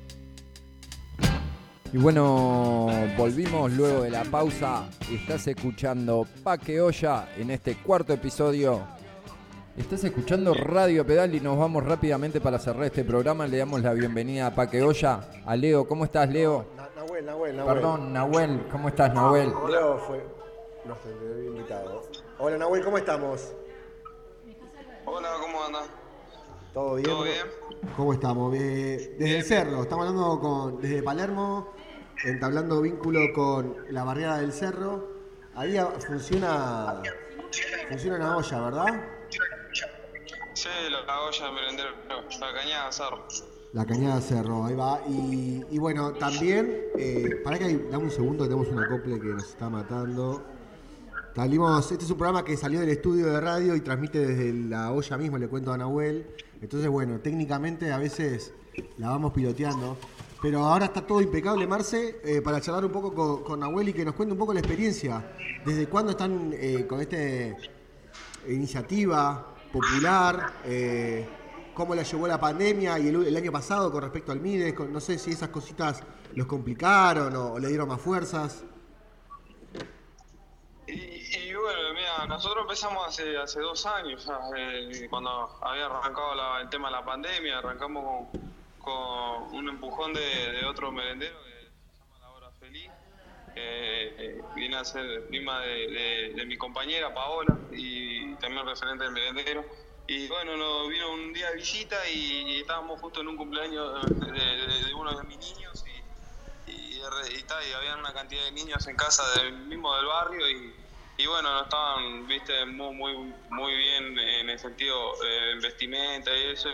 Y bueno, volvimos luego de la pausa. Estás escuchando Paque Olla en este cuarto episodio. Estás escuchando Radio Pedal y nos vamos rápidamente para cerrar este programa. Le damos la bienvenida a Paque Olla, a Leo. ¿Cómo estás, Leo? Nahuel. Perdón, Nahuel. ¿Cómo estás, Nahuel? Leo fue... No sé, te había invitado. Hola, Nahuel, ¿cómo estamos? Hola, ¿cómo andas? ¿Todo bien? ¿Todo bien? ¿Cómo estamos? Desde el Cerro, estamos hablando desde Palermo, entablando vínculo con la barriada del Cerro. Ahí funciona una olla, ¿verdad? Sí, la olla de merendero, la cañada de Cerro. La cañada de Cerro, ahí va. Y bueno, también, para que dame un segundo, tenemos un acople que nos está matando. Este es un programa que salió del estudio de radio y transmite desde la olla misma, le cuento a Nahuel. Entonces, bueno, técnicamente a veces la vamos piloteando. Pero ahora está todo impecable, Marce, para charlar un poco con Nahuel y que nos cuente un poco la experiencia. ¿Desde cuándo están con esta iniciativa popular? ¿Cómo la llevó la pandemia y el año pasado con respecto al MIDES? No sé si esas cositas los complicaron o le dieron más fuerzas. Y bueno, mira, nosotros empezamos hace 2 años, cuando había arrancado el tema de la pandemia, arrancamos con un empujón de otro merendero que se llama La Hora Feliz, viene a ser prima de mi compañera Paola y también referente del merendero. Y bueno, nos vino un día de visita y estábamos justo en un cumpleaños de uno de mis niños y había una cantidad de niños en casa mismo del barrio y bueno, no estaban, viste, muy bien en el sentido en vestimenta y eso.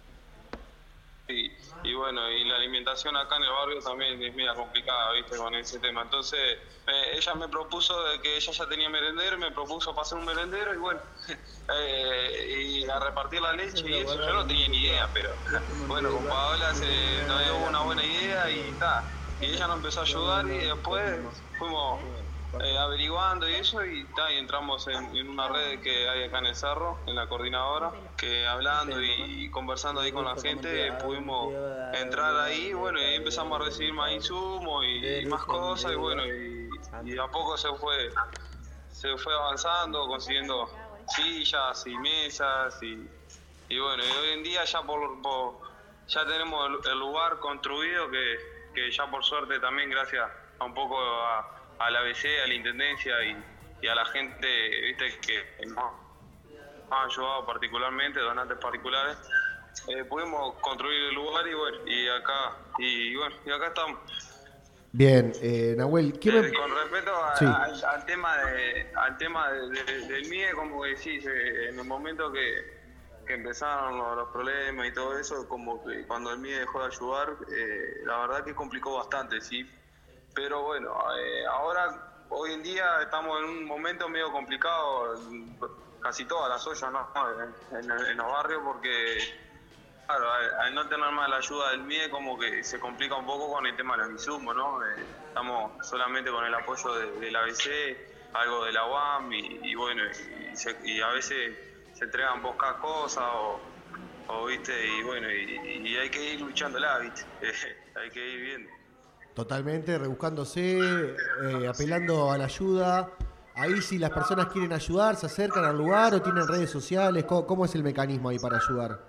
Y bueno, y la alimentación acá en el barrio también es media complicada, viste, con ese tema. Entonces, ella me propuso de que ella ya tenía merendero, me propuso pasar un merendero y bueno, y a repartir la leche y eso. Yo no tenía ni idea, pero bueno, con Paola nos dio una buena idea y está. Y ella nos empezó a ayudar y después fuimos averiguando y eso y entramos en una red que hay acá en el Cerro, en la coordinadora, que hablando y conversando ahí con la gente pudimos entrar ahí, bueno, y ahí empezamos a recibir más insumos y más cosas y bueno, y a poco se fue avanzando, consiguiendo sillas y mesas y bueno, y hoy en día ya ya tenemos el lugar construido que ya por suerte también gracias a un poco a la ABC, a la Intendencia y a la gente, viste, que nos ha ayudado particularmente, donantes particulares, pudimos construir el lugar y acá estamos. Bien, Nahuel, con respecto al tema del MIDE, como decís, en el momento que empezaron los problemas y todo eso, como que cuando el MIDE dejó de ayudar, la verdad que complicó bastante, sí. Pero bueno, ahora, hoy en día estamos en un momento medio complicado, casi todas las ollas, ¿no? en los barrios, porque claro, al no tener más la ayuda del MIDE, como que se complica un poco con el tema de los insumos, ¿no? Estamos solamente con el apoyo de la ABC, algo de la UAM, y bueno, y a veces se entregan pocas cosas, o viste, y bueno, y hay que ir luchándola, viste, hay que ir viendo. Totalmente, rebuscándose, apelando a la ayuda. Ahí si las personas quieren ayudar, ¿se acercan al lugar o tienen redes sociales? ¿Cómo es el mecanismo ahí para ayudar?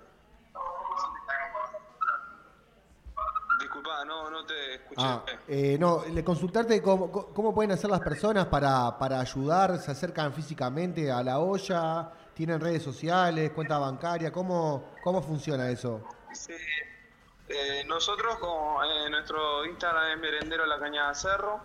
Disculpa, no te escuché. Le consultarte cómo pueden hacer las personas para ayudar. ¿Se acercan físicamente a la olla? ¿Tienen redes sociales, cuenta bancaria? ¿Cómo funciona eso? Sí. Nosotros nuestro Instagram es Merendero La Cañada Cerro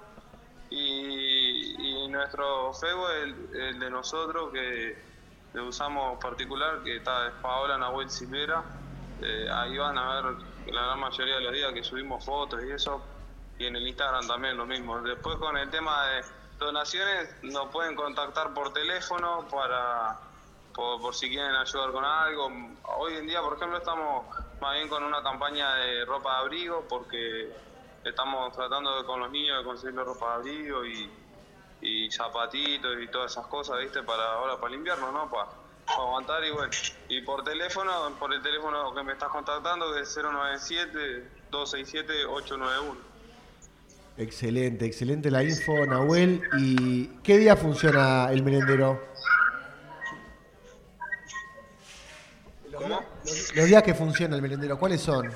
y nuestro Facebook el de nosotros que le usamos particular, que está Paola Nahuel Silvera. Ahí van a ver la gran mayoría de los días que subimos fotos y eso, y en el Instagram también lo mismo. Después con el tema de donaciones nos pueden contactar por teléfono por si quieren ayudar con algo. Hoy en día, por ejemplo, estamos más bien con una campaña de ropa de abrigo porque estamos tratando con los niños de conseguir ropa de abrigo y y zapatitos y todas esas cosas, ¿viste? Ahora para el invierno, ¿no? Para aguantar y bueno. Y por el teléfono que me estás contactando, que es 097-267-891. Excelente la info, Nahuel. ¿Y qué día funciona el merendero? ¿Cómo? Los días que funciona el merendero, ¿cuáles son?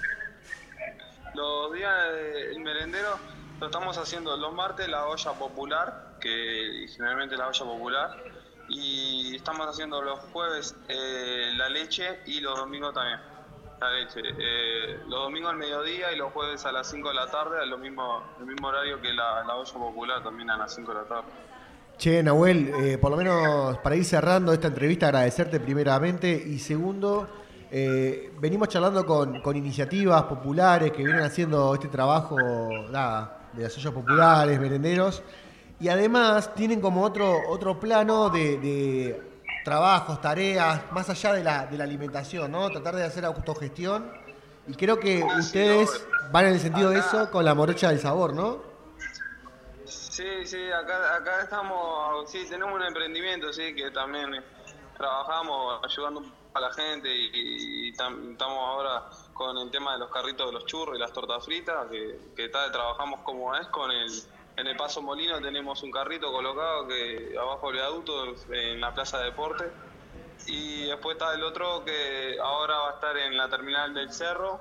Los días del merendero lo estamos haciendo los martes la olla popular, que generalmente la olla popular, y estamos haciendo los jueves la leche y los domingos también la leche. Los domingos al mediodía y los jueves a las 5 de la tarde, el mismo horario que la olla popular, también a las 5 de la tarde. Che, Nahuel, por lo menos para ir cerrando esta entrevista, agradecerte primeramente y segundo, venimos charlando con iniciativas populares que vienen haciendo este trabajo de las ollas populares, merenderos, y además tienen como otro plano de trabajos, tareas, más allá de la alimentación, ¿no? Tratar de hacer autogestión, y creo que ustedes van en el sentido de eso con la morocha del sabor, ¿no? Sí, acá estamos, sí, tenemos un emprendimiento, sí, que también trabajamos ayudando a la gente y estamos ahora con el tema de los carritos de los churros y las tortas fritas, que trabajamos como es en el Paso Molino tenemos un carrito colocado que abajo del viaducto en la Plaza de Deporte, y después está el otro que ahora va a estar en la terminal del Cerro,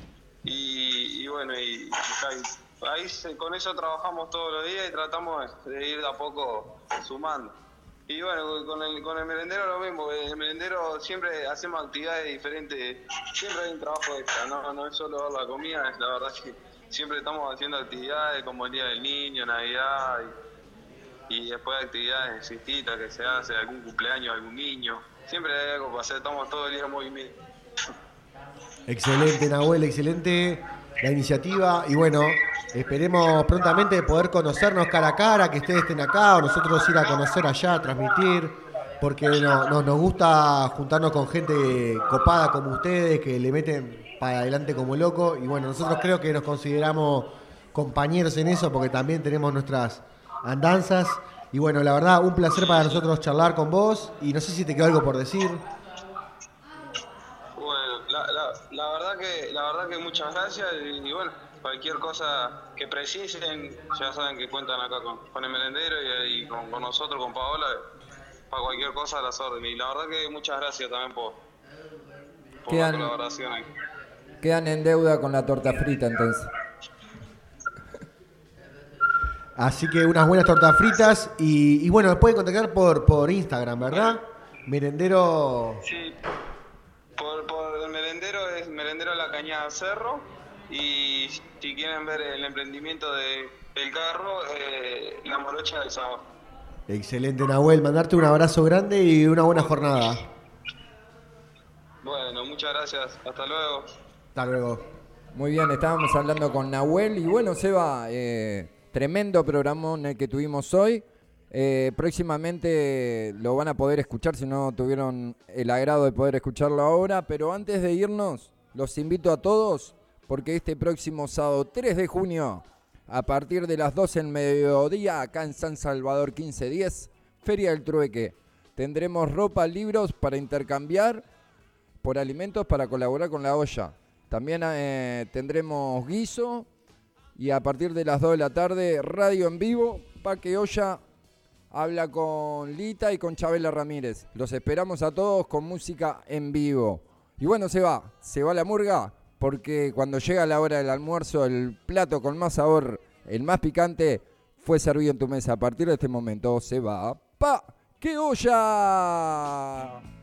y bueno, y ahí con eso trabajamos todos los días y tratamos de ir de a poco sumando. Y bueno, con el merendero lo mismo, el merendero siempre hacemos actividades diferentes, siempre hay un trabajo extra, no es solo dar la comida, la verdad que siempre estamos haciendo actividades como el Día del Niño, Navidad, y después actividades distintas que se hace, algún cumpleaños, algún niño, siempre hay algo para hacer, estamos todo el día en movimiento. Excelente, Nahuel, excelente la iniciativa y bueno, esperemos prontamente poder conocernos cara a cara, que ustedes estén acá o nosotros ir a conocer allá, transmitir, porque nos gusta juntarnos con gente copada como ustedes, que le meten para adelante como loco, y bueno, nosotros creo que nos consideramos compañeros en eso porque también tenemos nuestras andanzas, y bueno, la verdad, un placer para nosotros charlar con vos, y no sé si te quedó algo por decir. La verdad que muchas gracias y bueno, cualquier cosa que precisen, ya saben que cuentan acá con el merendero y con nosotros, con Paola, para cualquier cosa a las órdenes. Y la verdad que muchas gracias también por la colaboración ahí. Quedan en deuda con la torta frita entonces. Así que unas buenas tortas fritas y bueno, nos pueden contactar por Instagram, ¿verdad? Merendero... Sí. Por el merendero es Merendero La Cañada Cerro, y si quieren ver el emprendimiento del carro, La Morocha del Sabor. Excelente, Nahuel, mandarte un abrazo grande y una buena jornada. Bueno, muchas gracias, hasta luego. Hasta luego. Muy bien, estábamos hablando con Nahuel y bueno, Seba, tremendo programón el que tuvimos hoy. Próximamente lo van a poder escuchar si no tuvieron el agrado de poder escucharlo ahora, pero antes de irnos los invito a todos porque este próximo sábado 3 de junio a partir de las 12 del mediodía acá en San Salvador 1510, Feria del Trueque, tendremos ropa, libros para intercambiar por alimentos para colaborar con la olla. También tendremos guiso y a partir de las 2 de la tarde radio en vivo, Paque Olla habla con Lita y con Chabela Ramírez. Los esperamos a todos con música en vivo. Y bueno, se va la murga, porque cuando llega la hora del almuerzo, el plato con más sabor, el más picante, fue servido en tu mesa. A partir de este momento se va Paque Olla.